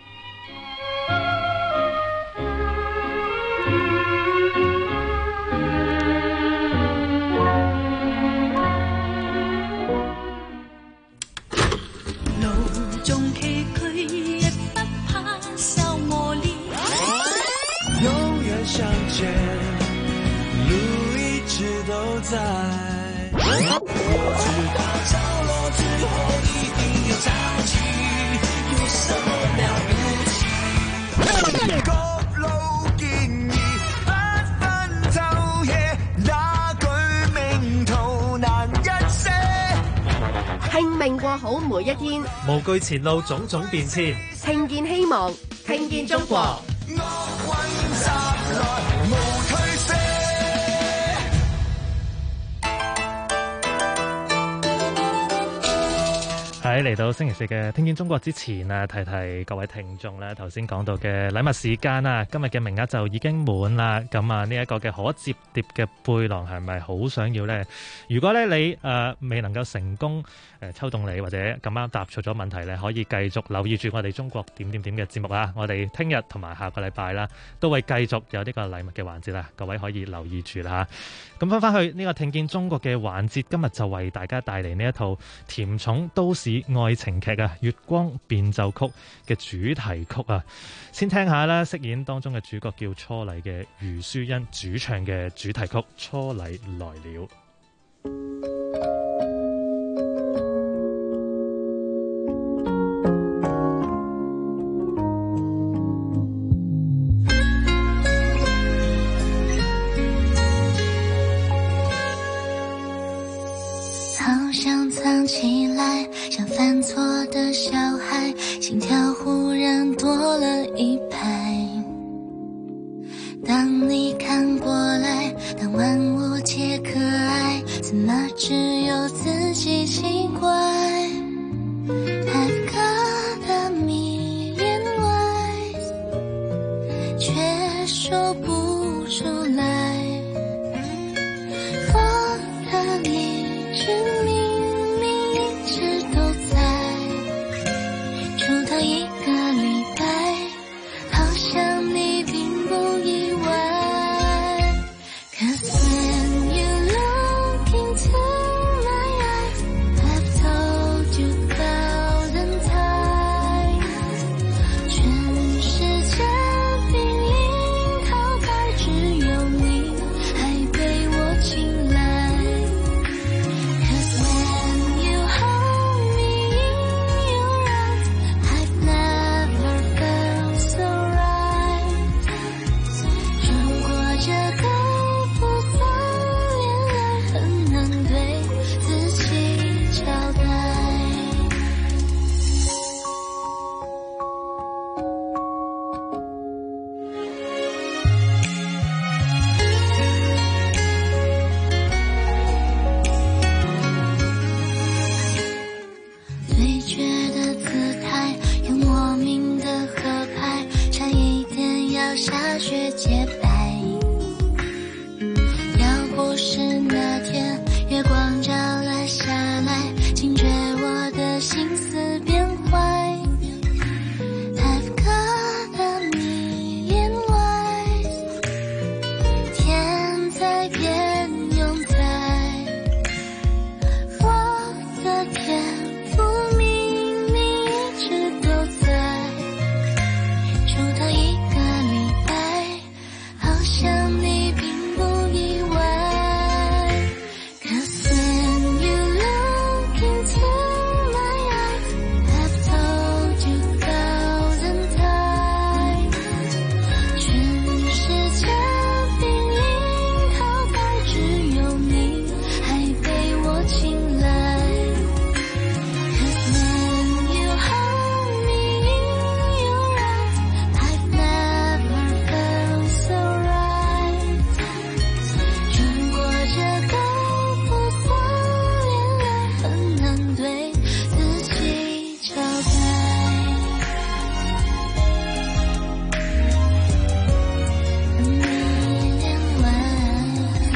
路中崎嶇也不怕受磨練，永遠向前，路一直都在。我知道着落之後一定有交集，有什麼了不起？各路建議不分晝夜，那句名圖難一些。 拼命過好每一天， 無懼前路種種變遷， 聽見希望，聽見中國。 喺嚟到星期4嘅聽見中國之前啊，提提各位聽眾咧，頭先講到嘅禮物時間啊，今日嘅名額就已經滿啦。咁啊，呢一個嘅可摺疊嘅背囊係咪好想要呢？如果咧你未能夠成功抽中你，或者咁啱答錯咗問題咧，可以繼續留意住我哋中國點點點嘅節目啊。我哋聽日同埋下個禮拜啦，都會繼續有呢個禮物嘅環節啦。各位可以留意住啦嚇。咁翻去呢個聽見中國嘅環節，今日就為大家帶嚟呢一套甜寵都市愛情劇啊《月光變奏曲》嘅主題曲啊。先聽下啦，飾演當中嘅主角叫初麗嘅余書欣主唱嘅主題曲《初麗來了》。 好像藏起来，像犯错的小孩，心跳忽然多了一拍。当你看过来，当万物皆可爱，怎么只有自己奇怪？ I've got a million ways， 却说不出来。我的意志明明一直都在，直到一个礼拜，好像你并不意外。Cause when you look into my eyes, I've told you 1,000 times， 全世界比你靠白，只有你还被我青睐。Cause when you hold me in your arms, I've never felt so right。 穿过这个复杂恋爱，很难对自己交代。对决的姿态，有莫名的合拍，差一点要下雪结白。要不是那天月光照了下来，惊觉我的心思变坏。I've got a million ways， 天才变庸才，我的天赋明明一直都在，直到一个礼拜，好像你并不意外。Cause when you look into my eyes, I've told you 1,000 times， 全世界比你靠白，只有你还被我青睐。Cause when you hold me in your arms, I've never felt so right。 穿过这个复杂恋爱，很难对自己交代。A million ways，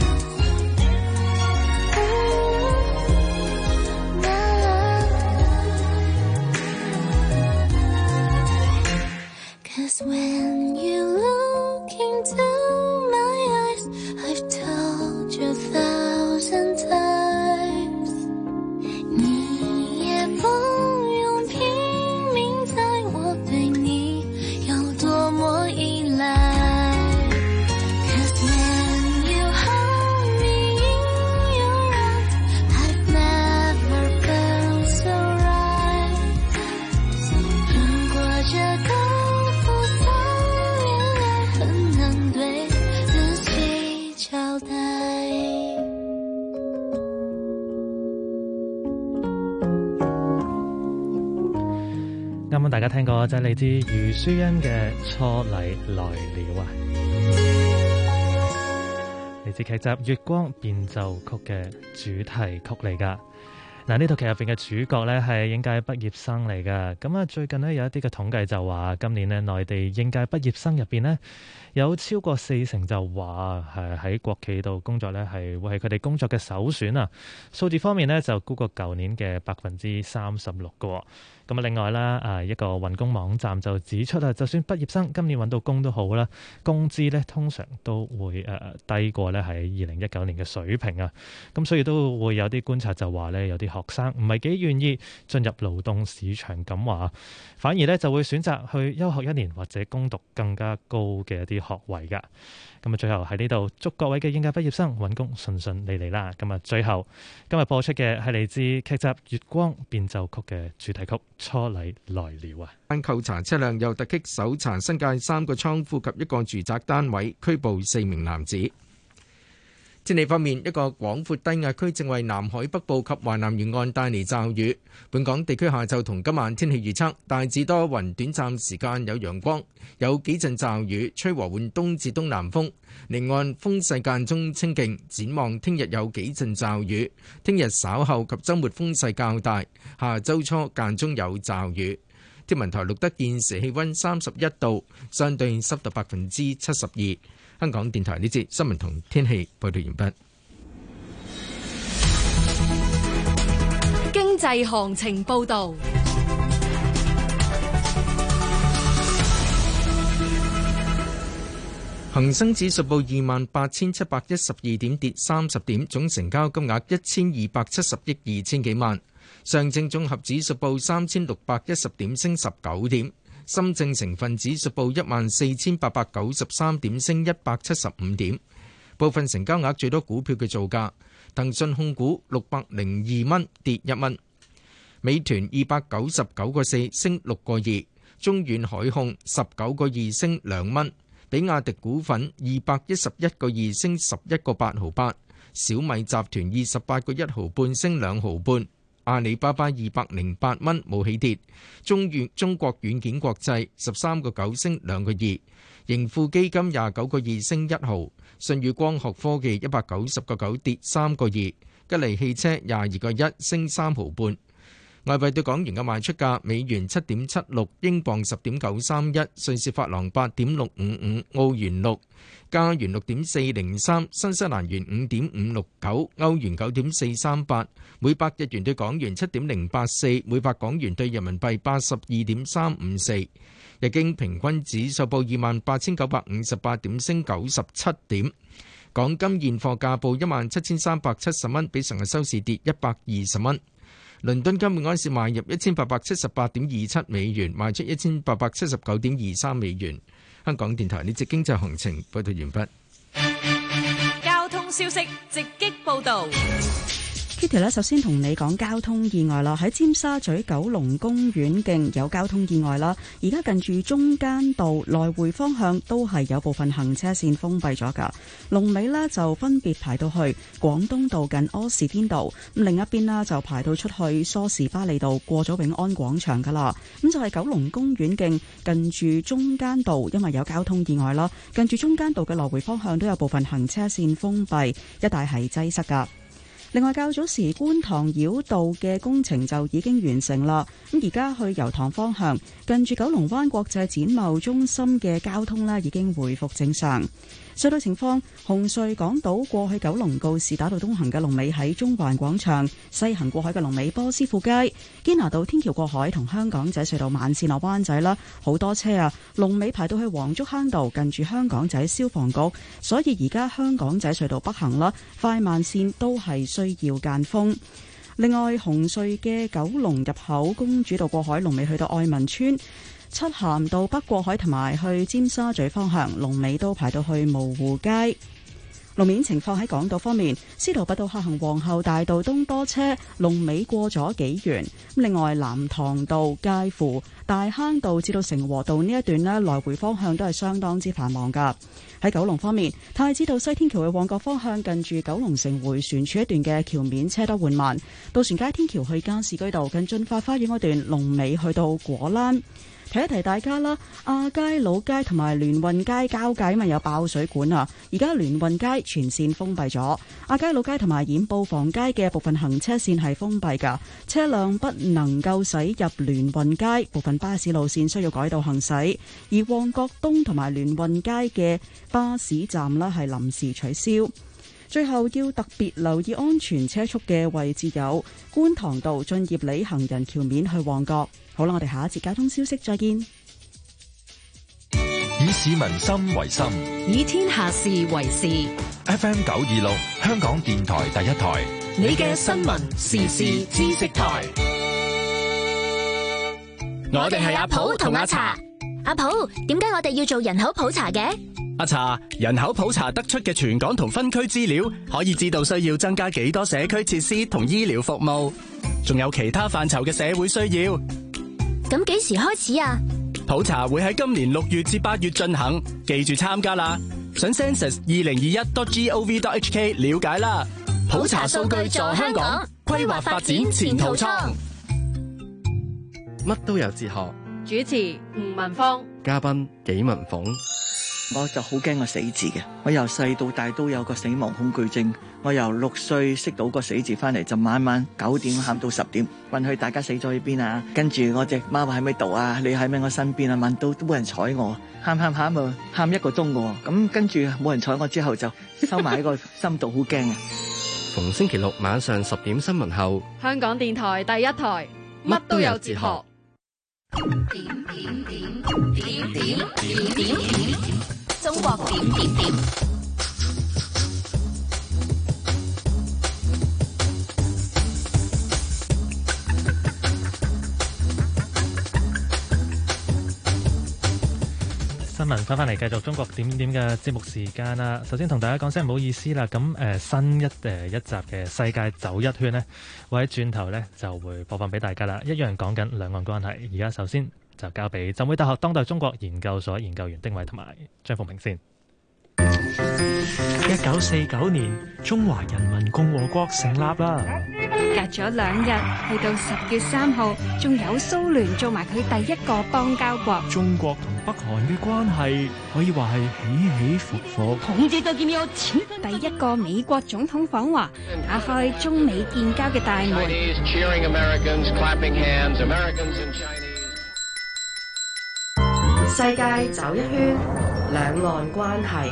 Cause when you look into my eyes, I've told you 1,000 times， 你也不用拼命猜我对你有多么依赖。Cause when you hold me in your arms, I've never felt so right。 穿过这个复杂恋爱，很难对自己交代。 啱啱大家聽過就係嚟自余書欣嘅《初麗來了》啊，嚟自劇集《月光變奏曲》嘅主題曲嚟㗎。嗱，呢套劇入邊嘅主角呢係應屆畢業生嚟㗎。咁啊，最近呢有一啲嘅統計就話，今年呢內地應屆畢業生入邊呢，有超過40%就話係喺國企度工作呢係會係佢哋工作嘅首選啊。數字方面呢就高過舊年嘅36%㗎。 咁啊，另外啦，一個揾工網站就指出啊，就算畢業生今年揾到工都好啦，工資咧通常都會低過咧喺2019年嘅水平啊。咁所以都會有啲觀察就話咧，有啲學生唔係幾願意進入勞動市場咁話，反而咧就會選擇去休學1年或者攻讀更加高嘅一啲學位㗎。咁啊，最後喺呢度祝各位嘅應屆畢業生揾工順順利利啦。咁啊，最後今日播出嘅係嚟自劇集《月光變奏曲》嘅主題曲《初禮來了》啊。 扣查車輛又突擊搜查新界3個倉庫及一個住宅單位，拘捕4名男子。天氣方面，一個廣闊低壓區正為南海北部及華南沿岸帶嚟驟雨。本港地區下晝同今晚天氣預測大致多雲，短暫時間有陽光，有幾陣驟雨，吹和緩東至東南風，離岸風勢間中清勁。展望聽日有幾陣驟雨，聽日稍後及週末風勢較大，下週初間中有驟雨。天文台錄得現時氣溫31度，相對濕度72%。香港電台呢節新聞同天氣報道完畢。 經濟行情報道。 恒生指數報28,712點，跌30點，總成交金額1270億2千幾萬。上證綜合指數報3610點，升19點。深證成分指數報14,893點，升175點。部分成交額最多股票嘅造價：騰訊控股602蚊，跌1蚊；美團299個4，升6個2；中遠海控19個2，升2蚊；比亞迪股份211個2，升11個8毫8；小米集團28個1毫半，升2毫半。阿里巴巴208蚊，冇起跌。中國軟件國際13個9，升2個2。盈富基金29個2，升1毫。舜宇光學科技190個9，跌3個2。吉利汽車22個1，升3毫半。外幣對港元嘅賣出價：美元7.76，英鎊10.931，瑞士法郎8.655，澳元6，加元6.403，新西蘭元5.569，歐元9.438，每百日元對港元7.084，每百港元對人民幣82.354。日經平均指數報28,958點，升97點。港金現貨價報17,370蚊，比上日收市跌120蚊。倫敦金每安士賣入1878.27美元，賣出1879.23美元。香港電台呢節經濟行情報道完畢。 交通消息直擊報導。 Kitty 咧，首先同你講交通意外啦，喺尖沙咀九龍公園徑有交通意外啦，而家近住中間道來回方向都係有部分行車線封閉咗噶，龍尾呢就分別排到去廣東道近柯士甸道，咁另一邊呢就排到出去梳士巴利道過咗永安廣場噶啦，咁就係九龍公園徑近住中間道，因為有交通意外啦，近住中間道嘅來回方向都有部分行車線封閉，一帶係擠塞噶。另外，較早時觀塘繞道嘅工程就已經完成啦。咁而家去油塘方向，近住九龍灣國際展貿中心嘅交通呢已經回復正常。隧道情況：紅隧港島過去九龍告士打道東行嘅龍尾喺中環廣場，西行過海嘅龍尾波斯富街。堅拿道天橋過海同香港仔隧道慢線落灣仔啦，好多車啊，龍尾排到去黃竹坑道近住香港仔消防局，所以而家香港仔隧道北行啦，快慢線都係需要間封。另外，紅隧嘅九龍入口公主道過海龍尾去到愛民村。漆咸道北過海同埋去尖沙咀方向，龍尾都排到去蕪湖街。路面情況喺港島方面，司徒拔道下行皇后大道東多車，龍尾過咗幾遠。另外，藍塘道介乎大坑道至到成和道呢一段呢，來回方向都係相當之繁忙噶。喺九龍方面，太子道西天橋去旺角方向近住九龍城迴旋處一段嘅橋面車多緩慢。渡船街天橋去加士居道近駿發花園嗰段，龍尾去到果欄。提一提大家啦，亞皆老街同埋聯運街交界因為有爆水管啊，而家聯運街全線封閉咗，亞皆老街同埋染布房街嘅部分行車線係封閉噶，車輛不能夠駛入聯運街，部分巴士路線需要改道行駛，而旺角東同埋聯運街嘅巴士站呢係臨時取消。 最後要特別留意安全車速嘅位置有觀塘道駿業里行人橋面去旺角。好啦，我哋下一節交通消息再見。 以市民心為心， 以天下事為事。 FM 926，香港電台第一台， 你嘅新聞時事知識台。 我哋係阿普同阿茶。阿普，點解我哋要做人口普查嘅？ 阿茶，人口普查得出嘅全港同分區資料，可以知道需要增加幾多社區設施同醫療服務，仲有其他範疇嘅社會需要。 咁幾時開始啊？ 普查會喺今年6月至8月進行，記住參加啦！上 census2021.gov.hk 了解啦。 普查數據助香港，規劃發展前途創。 乜都有哲學。 主持吳文芳， 嘉賓紀文鳳。 我就好驚個死字嘅，我由細到大都有個死亡恐懼症。我由6歲識到個死字翻嚟，就晚晚9點喊到10點，問佢大家死咗去邊啊？跟住我隻貓喺咪度啊？你喺咪我身邊啊？問到都冇人睬我，喊啊，喊1個鐘嘅。咁跟住冇人睬我之後，就收埋喺個心度，好驚啊！ 逢星期六晚上10點新聞後， 香港電台第一台，乜都有哲學。 中國點點點。 新聞翻嚟繼續中國點點嘅節目時間啦。首先同大家講聲唔好意思啦。咁新一集嘅世界走一圈呢，會喺轉頭呢就會播放俾大家啦。一樣講緊兩岸關係。而家首先就交俾浸會大學當代中國研究所研究員丁偉同埋張鳳明先。 1949年，中華人民共和國成立啦。 隔咗2日，去到10月3號，仲有蘇聯做埋佢第一個邦交國。 中國同北韓嘅關係可以話係起起伏伏。 第一個美國總統訪華，打開中美建交嘅大門。 世界走一圈，兩岸關係。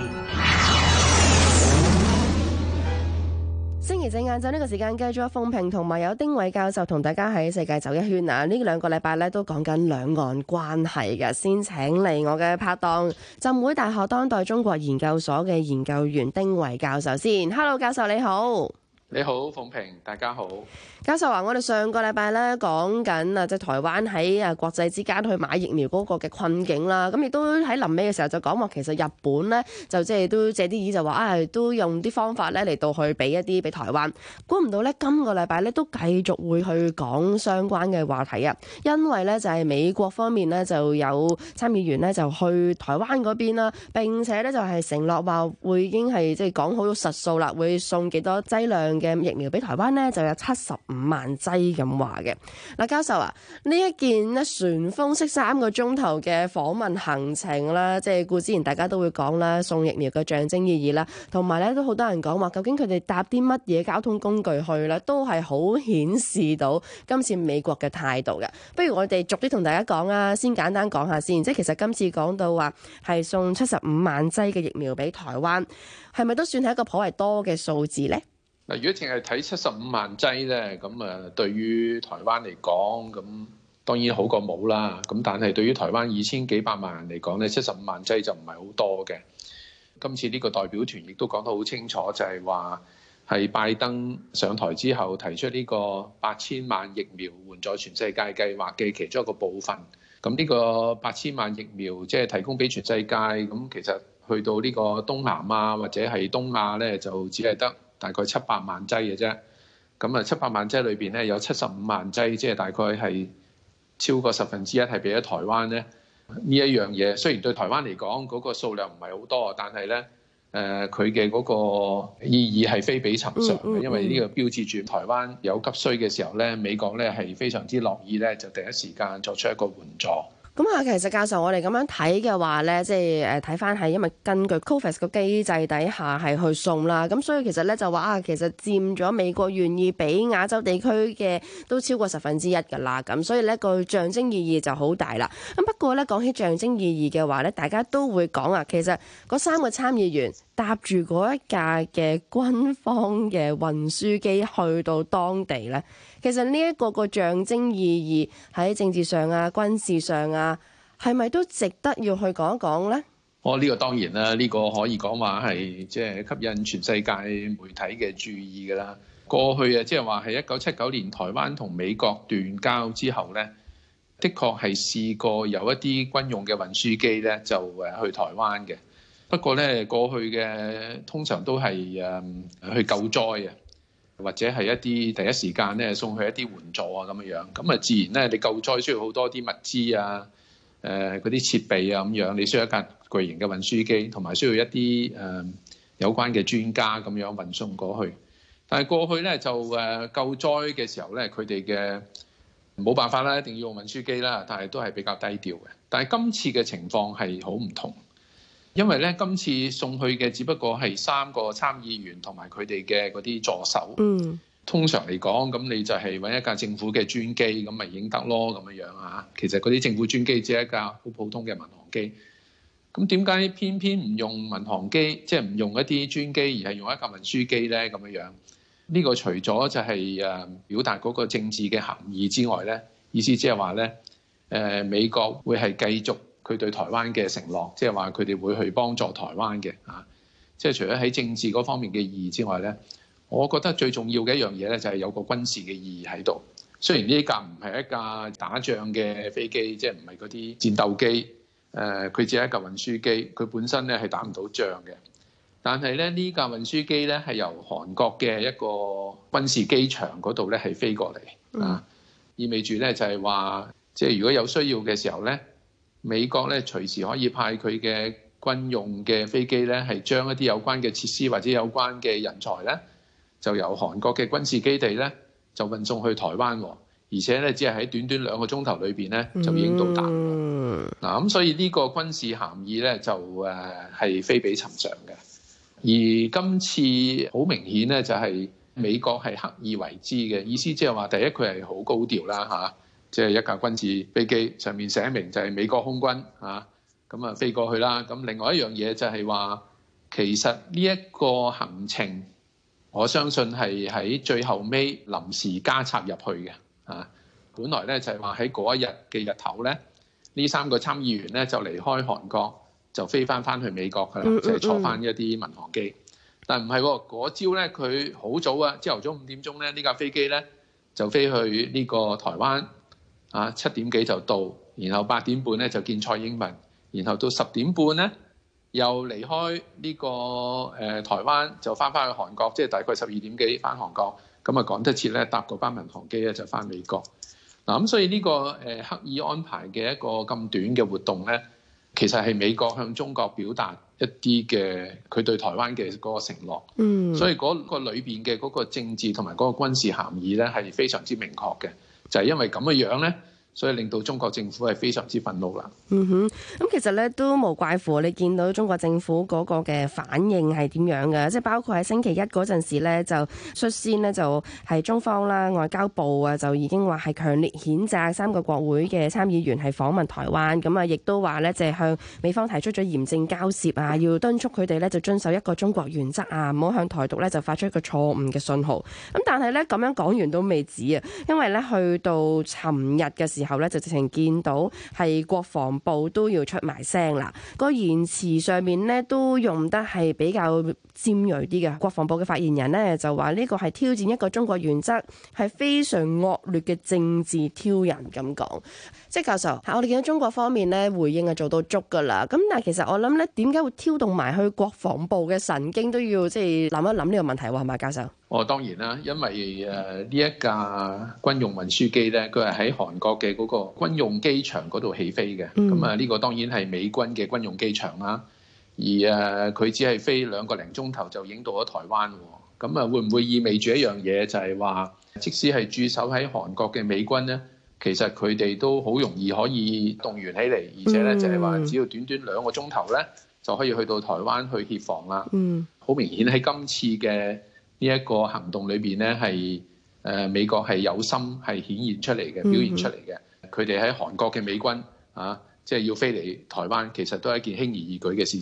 星期四晏晝呢個時間，繼續鳳平同埋有丁偉教授同大家喺世界走一圈啊！呢2個禮拜咧都講緊兩岸關係嘅，先請嚟我嘅拍檔浸會大學當代中國研究所嘅研究員丁偉教授先。Hello， 教授你好。 你好，鳳平，大家好。 教授話：我哋上個禮拜咧講緊啊，即係台灣喺國際之間去買疫苗嗰個嘅困境啦。咁亦都喺臨尾嘅時候就講話，其實日本咧就即係都借啲意就話都用啲方法咧嚟到去俾一啲俾台灣。估唔到咧，今個禮拜咧都繼續會去講相關嘅話題啊。因為咧就係美國方面咧就有參議員咧就去台灣嗰邊啦，並且咧就係承諾話會已經係即係講好咗實數啦，會送幾多劑量嘅疫苗俾台灣咧，就有75萬劑咁話嘅。嗱，教授啊，呢一件咧旋風式3個鐘頭嘅訪問行程啦，即係顧之前大家都會講啦，送疫苗嘅象徵意義啦，同埋咧都好多人講話，究竟佢哋搭啲乜嘢交通工具去咧，都係好顯示到今次美國嘅態度嘅。不如我哋逐啲同大家講啊，先簡單講下先。即係其實今次講到話係送75萬劑嘅疫苗俾台灣，係咪都算係一個頗為多嘅數字呢？ 嗱，如果淨係睇75萬劑咧，咁對於台灣嚟講，咁當然好過冇啦。咁但係對於台灣2000幾百萬人嚟講咧，75萬劑就唔係好多嘅。今次呢個代表團亦都講得好清楚，就係話係拜登上台之後提出呢個8000萬疫苗援助全世界計劃嘅其中一個部分。咁呢個8000萬疫苗即係提供俾全世界，咁其實去到呢個東南亞或者係東亞咧，就只係得大概700萬劑嘅啫。咁啊700萬劑裏邊咧有75萬劑，即係大概係超過1/10係俾咗台灣咧。呢一樣嘢雖然對台灣嚟講嗰個數量唔係好多，但係咧佢嘅嗰個意義係非比尋常嘅，因為呢個標誌住台灣有急需嘅時候咧，美國咧係非常之樂意咧就第一時間作出一個援助。 咁其實教授，我哋咁樣睇嘅話咧，即係睇翻係因為根據 COVAX 個機制底下係去送啦，咁所以其實咧就話其實佔咗美國願意俾亞洲地區嘅都超過1/10㗎啦，咁所以咧個象徵意義就好大啦。咁不過咧講起象徵意義嘅話咧，大家都會講其實嗰3個參議員搭住嗰一架嘅軍方嘅運輸機去到當地呢？其實呢一個象徵意義喺政治上啊、軍事上啊，係咪都值得要去講一講呢？ 呢個當然啦，呢個可以講話係即係吸引全世界媒體嘅注意㗎啦。過去啊，即係話係1979年台灣同美國斷交之後呢，的確係試過有一啲軍用嘅運輸機呢就去台灣嘅。不過呢，過去嘅通常都係去救災啊，或者係一啲第一時間呢送去一啲援助啊咁樣。咁啊，自然呢，你救災需要好多啲物資啊。嗰啲設備啊咁樣，你需要一架巨型嘅運輸機，同埋需要一啲有關嘅專家咁樣運送過去。但係過去咧就救災嘅時候咧，佢哋嘅冇辦法啦，一定要用運輸機啦，但係都係比較低調嘅。但係今次嘅情況係好唔同，因為咧今次送去嘅只不過係3個參議員同埋佢哋嘅嗰啲助手。通常嚟講，咁你就係揾一架政府嘅專機，咁咪已經得咯，咁樣啊。其實嗰啲政府專機只係一架好普通嘅民航機。咁點解偏偏唔用民航機，即係唔用一啲專機，而係用一架運輸機咧？咁樣呢個除咗就係表達嗰個政治嘅含義之外咧，意思即係話咧，美國會係繼續佢對台灣嘅承諾，即係話佢哋會去幫助台灣嘅啊。即係除咗喺政治嗰方面嘅意義之外咧。我覺得最重要嘅一樣嘢咧，就係有個軍事嘅意義喺度。雖然呢架唔係一架打仗嘅飛機，即係唔係嗰啲戰鬥機，佢只係一架運輸機，佢本身咧係打唔到仗嘅。但係咧呢架運輸機咧係由韓國嘅一個軍事機場嗰度咧係飛過嚟啊，意味住咧就係話，即係如果有需要嘅時候咧，美國咧隨時可以派佢嘅軍用嘅飛機咧係將一啲有關嘅設施或者有關嘅人才咧。就由韓國嘅軍事基地咧，就運送去台灣，而且咧只係喺短短2個鐘頭裏邊咧，就已經到達。嗱咁，所以呢個軍事含義咧，就係非比尋常嘅。而今次好明顯咧，就係美國係刻意為之嘅意思，即係話第一佢係好高調啦嚇，即係一架軍事飛機上面寫明就係美國空軍嚇，咁啊飛過去啦。咁另外一樣嘢就係話，其實呢一個行程。我相信係喺最後尾臨時加插入去嘅啊！本來咧就係話喺嗰一日嘅日頭咧，呢3個參議員咧就離開韓國，就飛翻去美國㗎啦，就係坐翻一啲民航機。但唔係喎，嗰朝咧佢好早啊，朝頭早5點鐘咧，呢架飛機咧就飛去呢個台灣啊，7點幾就到，然後8點半咧就見蔡英文，然後到10點半咧。又離開呢個台灣，就翻去韓國，即係大概12點幾翻韓國，咁啊趕得切咧搭嗰班民航機咧就翻美國。嗱咁所以呢個刻意安排嘅一個咁短嘅活動咧，其實係美國向中國表達一啲嘅佢對台灣嘅嗰個承諾。所以嗰個裏邊嘅嗰個政治同埋嗰個軍事含義咧係非常之明確嘅，就係因為咁嘅樣咧。所以令到中國政府係非常之憤怒啦。 咁其實咧都無怪乎你見到中國政府嗰個嘅反應係點樣嘅，即係包括喺星期一嗰陣時咧，就率先呢，就係中方啦、外交部啊，就已經話係強烈譴責3個國會嘅參議員係訪問台灣，咁啊亦都話咧就係向美方提出咗嚴正交涉啊，要敦促佢哋咧就遵守一個中國原則啊，唔好向台獨咧就發出一個錯誤嘅信號。咁但係咧咁樣講完都未止啊，因為咧去到尋日嘅時候咧就直情見到係國防部都要出埋聲啦，個言辭上面呢都用得係比較尖銳啲嘅。國防部嘅發言人呢就話呢個係挑戰一個中國原則，係非常惡劣嘅政治挑釁咁講。即係教授，我哋見到中國方面呢回應係做到足㗎啦，咁但係其實我諗呢點解會挑動埋去國防部嘅神經都要即係諗一諗呢個問題喎，係咪教授？ 當然啦，因為呢一架軍用運輸機咧，佢係喺韓國嘅嗰個軍用機場嗰度起飛嘅。咁啊，呢個當然係美軍嘅軍用機場啦。而佢只係飛2個零鐘頭就已經到咗台灣。咁啊，會唔會意味住一樣嘢，就係話，即使係駐守喺韓國嘅美軍咧，其實佢哋都好容易可以動員起嚟，而且咧就係話，只要短短2個鐘頭咧，就可以去到台灣去協防啦。好明顯喺今次嘅呢一個行動裏邊咧，係美國係有心係顯現出嚟嘅，表現出嚟嘅。佢哋喺韓國嘅美軍啊，即係要飛嚟台灣，其實都係一件輕而易舉嘅事情。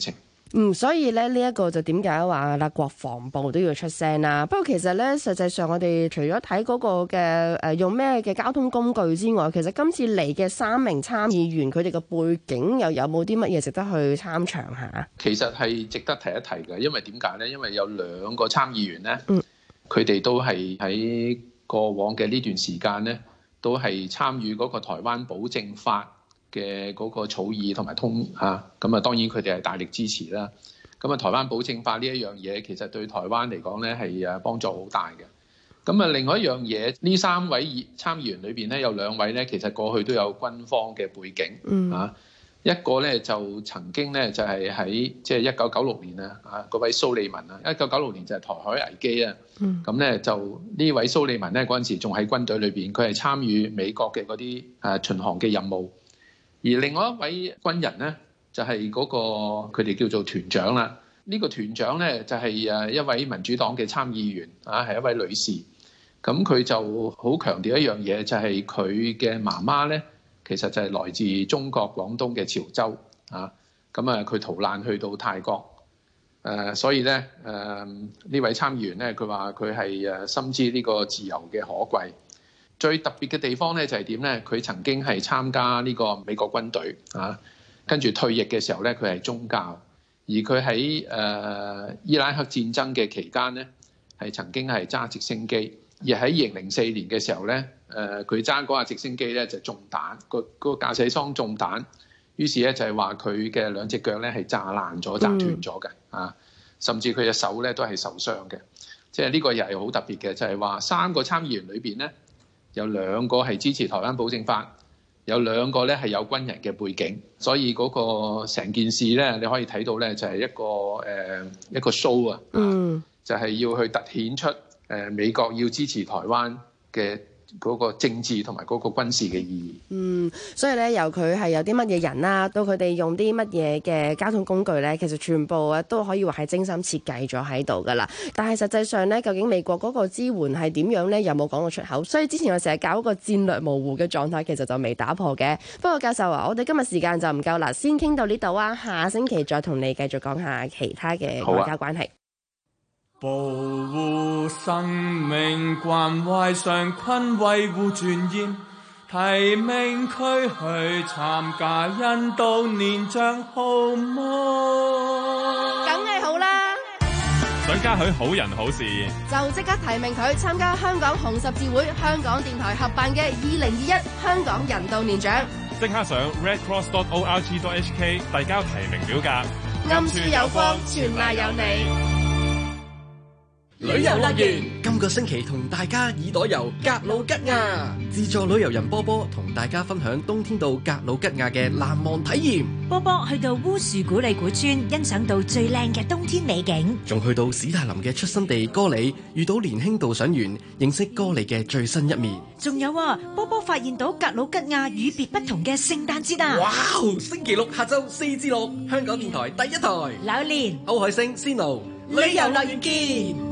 所以咧呢一個就點解話啦，國防部都要出聲啦。不過其實咧，實際上我哋除咗睇嗰個嘅用咩嘅交通工具之外，其實今次嚟嘅3名參議員，佢哋嘅背景又有冇啲乜嘢值得去參詳下？ 其實係值得提一提嘅，因為點解咧？因為有2個參議員咧，佢哋都係喺過往嘅呢段時間咧，都係參與嗰個台灣保證法嘅嗰個草擬同埋咁啊，當然佢哋係大力支持啦。咁啊，台灣保證法呢一樣嘢，其實對台灣嚟講咧係幫助好大嘅。咁啊，另外一樣嘢，呢3位參議員裏邊咧，有2位咧，其實過去都有軍方嘅背景啊。一個咧就曾經咧就係喺即係1996年啊，嗰位蘇利文啊，1996年就係台海危機啊。咁咧就呢位蘇利文咧嗰陣時仲喺軍隊裏邊，佢係參與美國嘅嗰啲巡航嘅任務。而另外一位軍人咧，就係嗰個佢哋叫做團長啦。呢個團長咧就係一位民主黨嘅參議員啊，係一位女士。咁佢就好強調一樣嘢，就係佢嘅媽媽咧，其實就係來自中國廣東嘅潮州啊。咁啊，佢逃難去到泰國。所以咧呢位參議員咧，佢話佢係深知呢個自由嘅可貴。最特別嘅地方咧就係點咧？佢曾經係參加呢個美國軍隊啊，跟住退役嘅時候咧，佢係宗教。而佢喺伊拉克戰爭嘅期間咧，係曾經係揸直升機。而喺2004年嘅時候咧，佢揸嗰架直升機咧就中彈，個駕駛艙中彈，於是咧就係話佢嘅2隻腳咧係炸爛咗、炸斷咗嘅啊，甚至佢隻手咧都係受傷嘅。即係呢個又係好特別嘅，就係話3個參議員裏邊咧，有2個係支持台灣保證法，有2個咧係有軍人嘅背景，所以嗰個成件事咧，你可以睇到咧就係一個 show 啊，就係要去突顯出美國要支持台灣嘅嗰個政治同埋嗰個軍事嘅意義。 所以咧由佢係有啲乜嘢人啦，到佢哋用啲乜嘢嘅交通工具咧，其實全部都可以話係精心設計咗喺度噶啦。但係實際上咧，究竟美國嗰個支援係點樣咧？有冇講過出口？所以之前我成日搞一個戰略模糊嘅狀態，其實就未打破嘅。不過教授啊，我哋今日時間就唔夠啦，先傾到呢度啊，下星期再同你繼續講下其他嘅外交關係。 保護生命，關懷上困，維護尊嚴，提名佢去參加印度年獎好麼？ 梗係好啦！ 想嘉許好人好事， 就即刻提名佢參加香港紅十字會、香港電台合辦嘅2021香港人道年獎。 即刻上 redcross.org.hk 遞交提名表格。 暗處有光，全賴有你。 旅遊樂園今個星期同大家耳朵遊格魯吉亞，自助旅遊人波波同大家分享冬天到格魯吉亞嘅難忘體驗。 波波去到烏樹古里古村，欣賞到最靚嘅冬天美景， 仲去到史泰林嘅出生地哥里，遇到年輕導賞員，認識哥里嘅最新一面。 仲有波波發現到格魯吉亞與別不同嘅聖誕節啊！ 哇！星期六下晝4至6，香港電台第一台。 柳蓮、 歐海星、Sino，旅遊樂園見。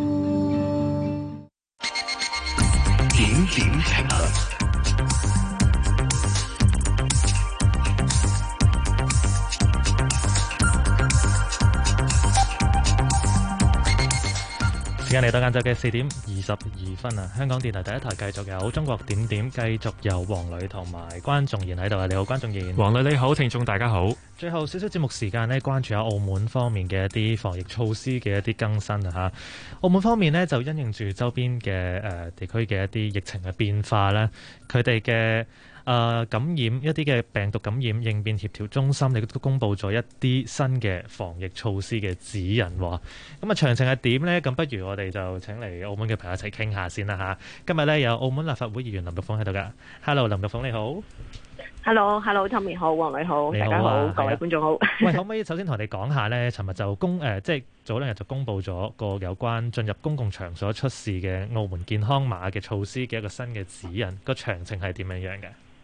點評論。 時間嚟到晏晝嘅4:22啊！香港電台第一台繼續有中國點點，繼續有黃磊同埋關仲賢喺度啊！你好，關仲賢。 黃磊你好，聽眾大家好。 最後少少節目時間呢，關注下澳門方面嘅一啲防疫措施嘅一啲更新啊！嚇，澳門方面呢，就因應住周邊嘅地區嘅一啲疫情嘅變化咧，佢哋嘅感染一啲嘅病毒感染應變協調中心，亦都公布咗一啲新嘅防疫措施嘅指引喎。咁啊，詳情係點呢？咁不如我哋就請嚟澳門嘅朋友一齊傾下先啦嚇。今日呢，有澳門立法會議員林玉鳳喺度噶。Hello， 林玉鳳你好。 Hello，Tommy 好，黃磊好，大家好，各位觀眾好。 喂，可唔可以首先同我哋講下呢？尋日就即係早2日就公布咗個有關進入公共場所出示嘅澳門健康碼嘅措施嘅一個新嘅指引，個詳情係點樣嘅？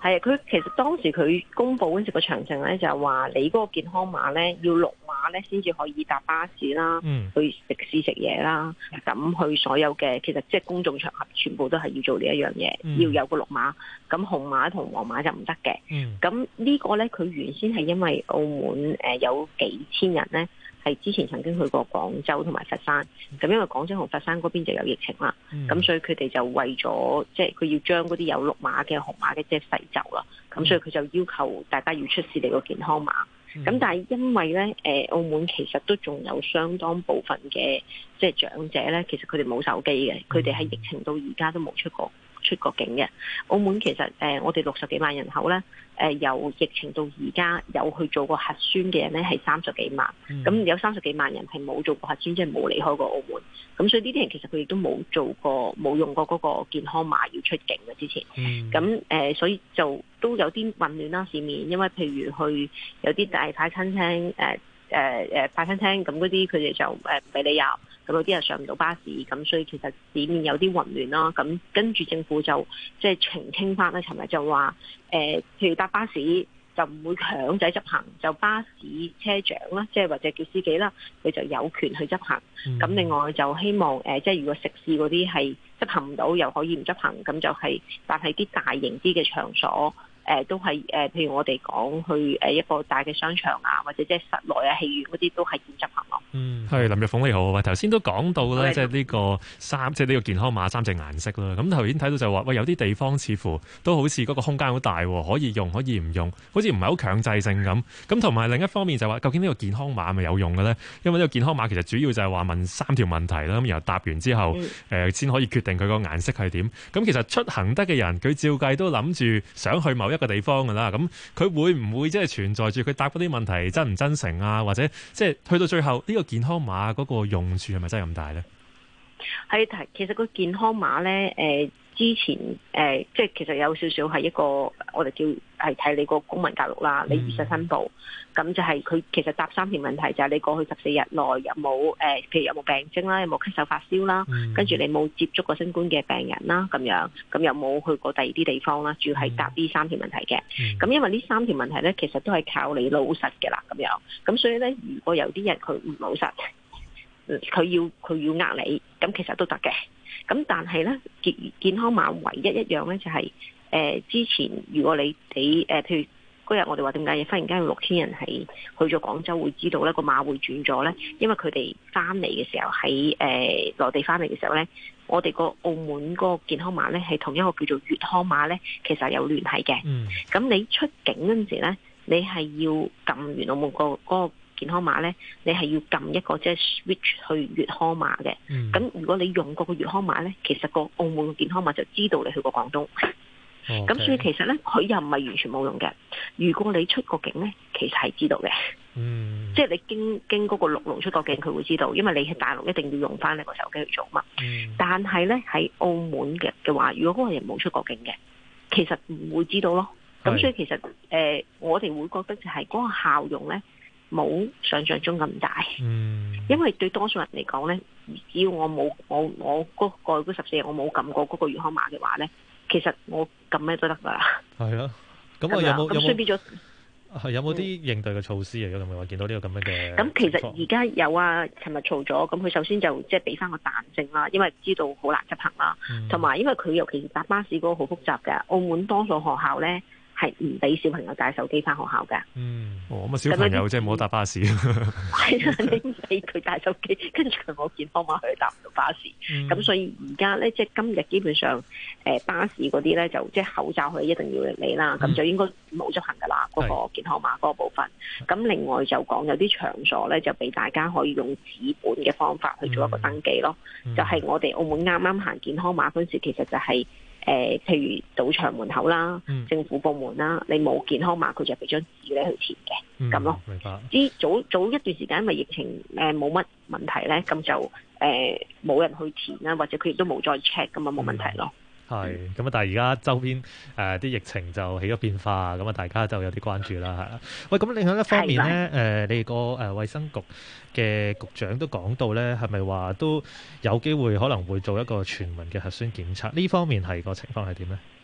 係啊，佢其實當時佢公佈嗰陣時個詳情咧，就係話你嗰個健康碼咧要綠碼咧先至可以搭巴士啦，去食肆食嘢啦，咁去所有嘅其實即係公眾場合全部都係要做呢一樣嘢，要有個綠碼。咁紅碼同黃碼就唔得嘅。咁呢個咧佢原先係因為澳門有幾千人咧。係之前曾經去過廣州同埋佛山，咁因為廣州同佛山嗰邊就有疫情啦，咁所以佢哋就為咗即係佢要將嗰啲有綠碼嘅紅碼嘅即係洗走啦，咁所以佢就要求大家要出示你個健康碼。咁但係因為咧澳門其實都仲有相當部分嘅即係長者咧，其實佢哋冇手機嘅，佢哋喺疫情到而家都冇出過境嘅。澳門其實我哋60幾萬人口咧，由疫情到而家有去做過核酸嘅人咧係30幾萬，咁有30幾萬人係冇做過核酸，即係冇離開過澳門。咁所以呢啲人其實佢亦都冇用過嗰個健康碼要出境嘅之前。咁所以就都有啲混亂啦市面，因為譬如去有啲大牌餐廳快餐廳咁嗰啲佢哋就唔俾你入。咁有啲人上唔到巴士，咁所以其實市面有啲混亂啦。咁跟住政府就即係澄清翻啦，尋日就話譬如搭巴士就唔會強制執行，就巴士車長啦，即係或者叫司機啦，佢就有權去執行。咁另外就希望即係如果食肆嗰啲係執行唔到，又可以唔執行，咁就係但係啲大型啲嘅場所。都係譬如我哋講去一個大嘅商場啊，或者即係室內啊戲院嗰啲都係要執行咯。 係林日鳳你好啊，頭先都講到咧，即係呢個即係呢個健康碼3隻顏色啦。咁頭先睇到就話喂，有啲地方似乎都好似嗰個空間好大，可以用可以唔用，好似唔係好強制性咁。咁同埋另一方面就話，究竟呢個健康碼係咪有用嘅咧？因為呢個健康碼其實主要就係話問3條問題啦，咁然後答完之後先可以決定佢個顏色係點。咁其實出行得嘅人，佢照計都諗住想去某一個地方噶啦，咁佢會唔會即係存在住佢答嗰啲問題真唔真誠啊？或者即係去到最後呢個健康碼嗰個用處係咪真係咁大咧？ 係，其實個健康碼咧，之前即係其實有少少係一個我哋叫係睇你個公民教育啦，你如實申報，咁就係佢其實答3條問題，就係你過去14日內有冇譬如有冇病徵啦，有冇咳嗽發燒啦，跟住你冇接觸過新冠嘅病人啦，咁樣咁有冇去過第二啲地方啦，主要係答呢3條問題嘅。咁因為呢3條問題咧，其實都係靠你老實嘅啦，咁樣咁所以咧，如果有啲人佢唔老實，佢要呃你，咁其實都得嘅。咁但係咧健康碼唯一一樣咧就係之前如果你譬如嗰日我哋話點解忽然間有6000人係去咗廣州會知道咧個碼會轉咗咧？因為佢哋翻嚟嘅時候喺內地翻嚟嘅時候咧，我哋個澳門嗰個健康碼咧係同一個叫做粵康碼咧，其實有聯繫嘅。咁你出境嗰陣時咧，你係要撳完澳門嗰個健康碼咧，你係要撳一個即係 switch 去粵康碼嘅。咁如果你用過個粵康碼咧，其實個澳門嘅健康碼就知道你去過廣東。咁所以其實咧，佢又唔係完全冇用嘅。如果你出過境咧，其實係知道嘅。即係你經嗰個陸路出過境，佢會知道，因為你喺大陸一定要用翻你個手機去做嘛。但係咧喺澳門嘅話，如果嗰個人冇出過境嘅，其實唔會知道咯。咁所以其實我哋會覺得就係嗰個效用咧，冇想象中咁大。因為對多數人嚟講咧，只要我過去嗰14日我冇撳過嗰個粵康碼嘅話咧，其實我撳咩都得噶啦。係啊，咁我有冇啲應對嘅措施嚟嘅？咁我見到呢個咁樣嘅。咁其實而家有啊，尋日做咗。咁佢首先就即係俾翻個彈性啦，因為知道好難執行啦。同埋因為佢尤其是搭巴士嗰個好複雜嘅，澳門多數學校咧係唔俾小朋友帶手機翻學校㗎。 咁啊小朋友即係冇搭巴士。 係啊，你唔俾佢帶手機，跟住佢冇健康碼，佢搭唔到巴士。咁所以而家咧，即係今日基本上巴士嗰啲咧就即係口罩佢一定要嚟啦，咁就應該冇執行㗎啦，嗰個健康碼嗰個部分。咁另外就講有啲場所咧就俾大家可以用紙本嘅方法去做一個登記咯。就係我哋澳門啱啱行健康碼嗰陣時，其實就係譬如賭場門口啦、政府部門啦，你冇健康碼，佢就俾張紙咧去填嘅，咁咯。明白。早一段時間因為疫情冇乜問題咧，咁就冇人去填啦，或者佢亦都冇再 check 咁啊，冇問題咯。係咁啊！但係而家周邊啲疫情就起咗變化，咁啊大家就有啲關注啦，係啦。喂，咁另外一方面咧，你個衛生局嘅局長都講到咧，係咪話都有機會可能會做一個全民嘅核酸檢測？呢方面係個情況係點咧？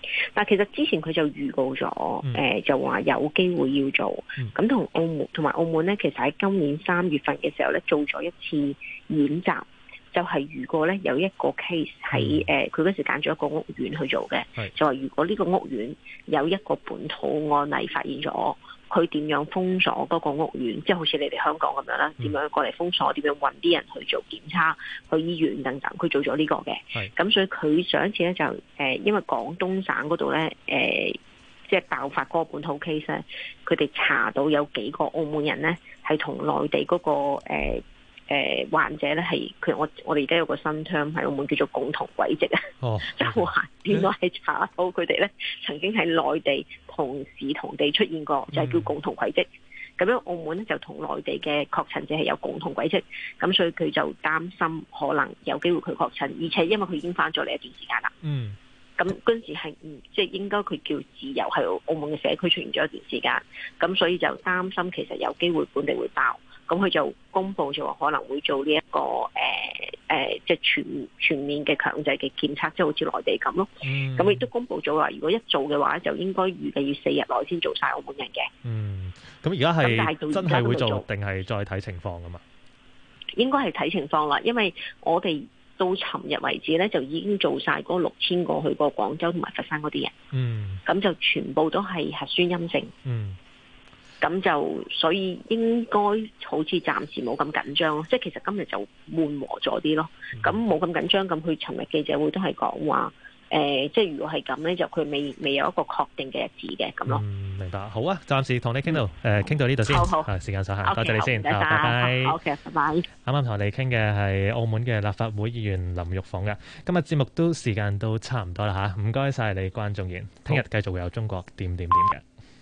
但其實之前佢就預告咗，就話有機會要做。咁同埋澳門咧，其實喺今年3月份嘅時候咧，做咗一次演習，就係如果咧有一個 case 喺佢嗰時揀咗一個屋苑去做嘅，就話如果呢個屋苑有一個本土案例發現咗。佢點樣封鎖嗰個屋苑，即係好似你哋香港咁樣啦，點樣過嚟封鎖，點樣運啲人去做檢測、去醫院等等，佢做咗呢個嘅。咁所以佢上一次咧就因為廣東省嗰度咧即係爆發嗰個本土 case 咧，佢哋查到有幾個澳門人咧係同內地嗰個患者咧係我哋而家有個新 term 喺澳門叫做共同軌跡啊，就話原來係查到佢哋咧曾經喺內地同時同地出現過，就係叫共同軌跡。咁樣澳門咧就同內地嘅確診者係有共同軌跡，咁所以佢就擔心可能有機會佢確診，而且因為佢已經翻咗嚟一段時間啦。咁嗰陣時係即係應該佢叫自由喺澳門嘅社區出現咗一段時間，咁所以就擔心其實有機會本地會爆。咁佢就公布咗話可能會做呢一個即係全面嘅強制嘅檢測，即係好似內地咁咯。咁亦都公布咗話，如果一做嘅話，就應該預計要4日內先做晒澳門人嘅。 咁而家係真係會做定係再睇情況㗎嘛？ 應該係睇情況啦，因為我哋到尋日為止咧，就已經做晒嗰6000個去過廣州同埋佛山嗰啲人。咁就全部都係核酸陰性。咁就所以應該好似暫時冇咁緊張咯，即係其實今日就緩和咗啲咯。咁冇咁緊張，咁佢尋日記者會都係講話，即係如果係咁咧，就佢未有一個確定嘅日子嘅咁咯。 明白，好啊，暫時同你傾到呢度先。好，時間所限，多謝你先，拜拜。 OK，拜拜。啱啱同我哋傾嘅係澳門嘅立法會議員林玉鳳嘅。今日節目都時間都差唔多啦嚇，唔該晒你關仲然。聽日繼續會有中國點點點嘅。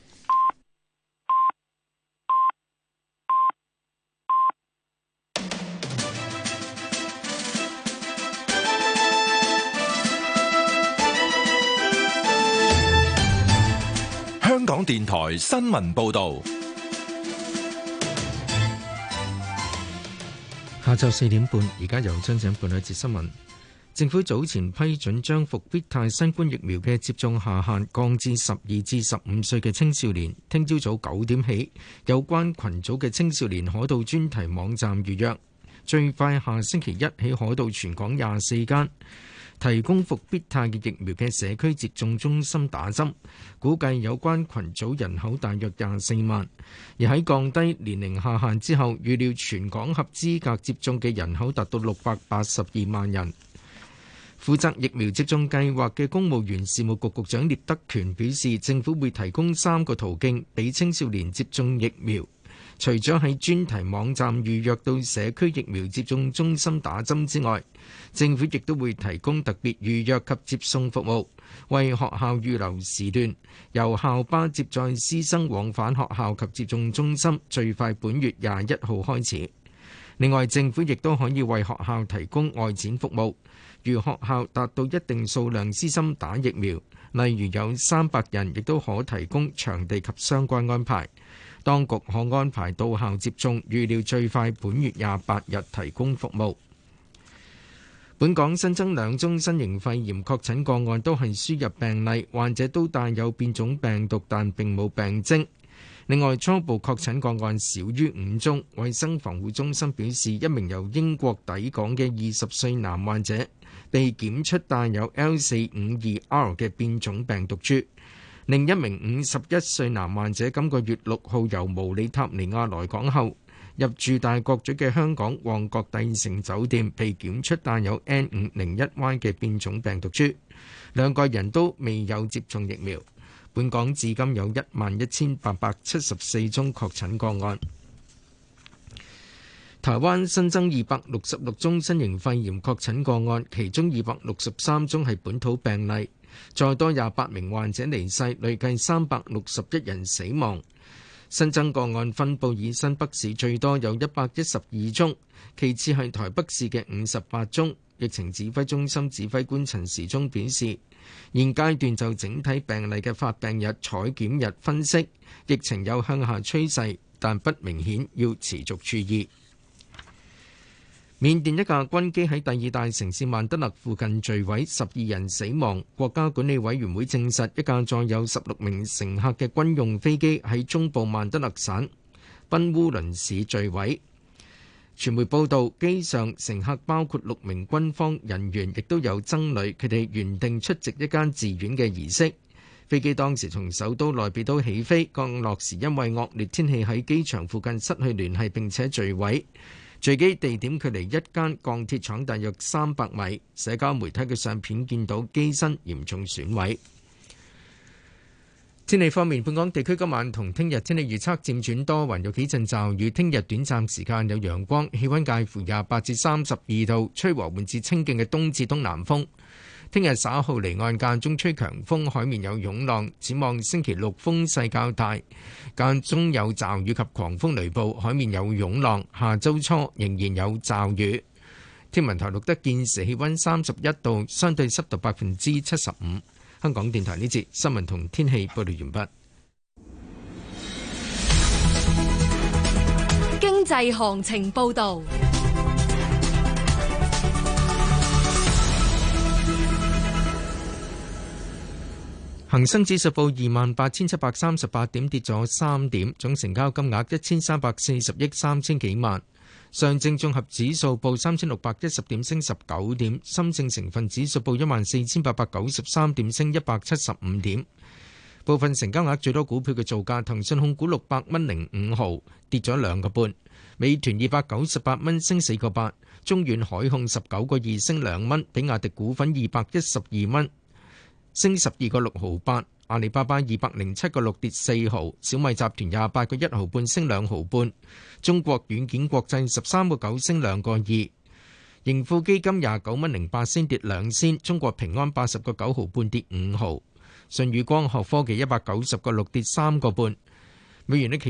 香港電台新聞報道， 下晝4點半，而家由張景報道一節新聞。政府早前批准將復必泰新冠疫苗嘅接種下限降至12至15歲嘅青少年。聽朝早9點起，有關群組嘅青少年可到專題網站預約，最快下星期一起可到全港24間提供復必泰嘅疫苗嘅社區接種中心打針，估計有關群組人口大約24萬。而喺降低年齡下限之後，預料全港合資格接種嘅人口達到682萬人。負責疫苗接種計劃嘅公務員事務局局長聶德權表示，政府會提供3個途徑俾青少年接種疫苗。除咗喺專題網站預約到社區疫苗接種中心打針之外，政府亦都會提供特別預約及接送服務，為學校預留時段，由校巴接載師生往返學校及接種中心，最快本月21號開始。另外，政府亦都可以為學校提供外展服務，如學校達到一定數量師生打疫苗，例如有300人，亦都可提供場地及相關安排。當局可安排到校接種，預料最快本月28日提供服務。本港新增2宗新型肺炎確診個案，都係輸入病例，患者都帶有變種病毒，但並冇病徵。另外，初步確診個案少於5宗。衛生防護中心表示，一名由英國抵港嘅20歲男患者被檢出帶有 L452R 嘅變種病毒株。另一名51歲男患者今個月6號由毛里塔尼亞來港後，入住大角咀嘅香港旺角帝城酒店，被檢出帶有 N501Y 嘅變種病毒株。兩個人都未有接種疫苗。本港至今有11,874宗確診個案。台灣新增266宗新型肺炎確診個案，其中263宗係本土病例。再多28名患者離世，累計361人死亡。新增個案分佈以新北市最多，有112宗，其次係台北市嘅58宗。疫情指揮中心指揮官陳時中表示，現階段就整體病例嘅發病日、採檢日分析，疫情有向下趨勢，但不明顯，要持續注意。 緬甸一架軍機喺第二大城市曼德勒附近墜毀，12人死亡。國家管理委員會證實，一架載有16名乘客嘅軍用飛機喺中部曼德勒省賓烏倫市墜毀。傳媒報道，機上乘客包括6名軍方人員，亦都有僧侶，佢哋原定出席一間寺院嘅儀式。飛機當時從首都內比都起飛，降落時因為惡劣天氣喺機場附近失去聯繫並且墜毀。墜機地點距離一間鋼鐵廠大約300米。社交媒體嘅相片見到機身嚴重損毀。天氣方面，本港地區今晚同聽日天氣預測漸轉多雲，有幾陣驟雨。聽日短暫時間有陽光，氣溫介乎28至32度，吹和緩至清勁嘅東至東南風。聽日稍後離岸間中吹強風，海面有湧浪。展望星期六風勢較大，間中有驟雨及狂風雷暴，海面有湧浪。下周初仍然有驟雨。天文台錄得現時氣溫31度，相對濕度75%。香港電台呢節新聞同天氣報道完畢。 經濟行情報道。 恒生指數報28,738點，跌咗3點，總成交金額1340億3千幾萬。上證綜合指數報3610點，升19點。深證成分指數報14,893點，升175點。部分成交額最多股票嘅造價：騰訊控股600蚊05毫，跌咗2個半；美團298蚊，升4個8；中遠海控19個2，升2蚊；比亞迪股份212蚊，升12個6毫8；阿里巴巴207個6，跌4毫；小米集團28個1毫半，升2毫半；中國軟件國際13個9，升2個2；盈富基金29蚊08仙，跌2仙；中國平安80個9毫半，跌5毫；舜宇光學科技190個6，跌3個半。美元的期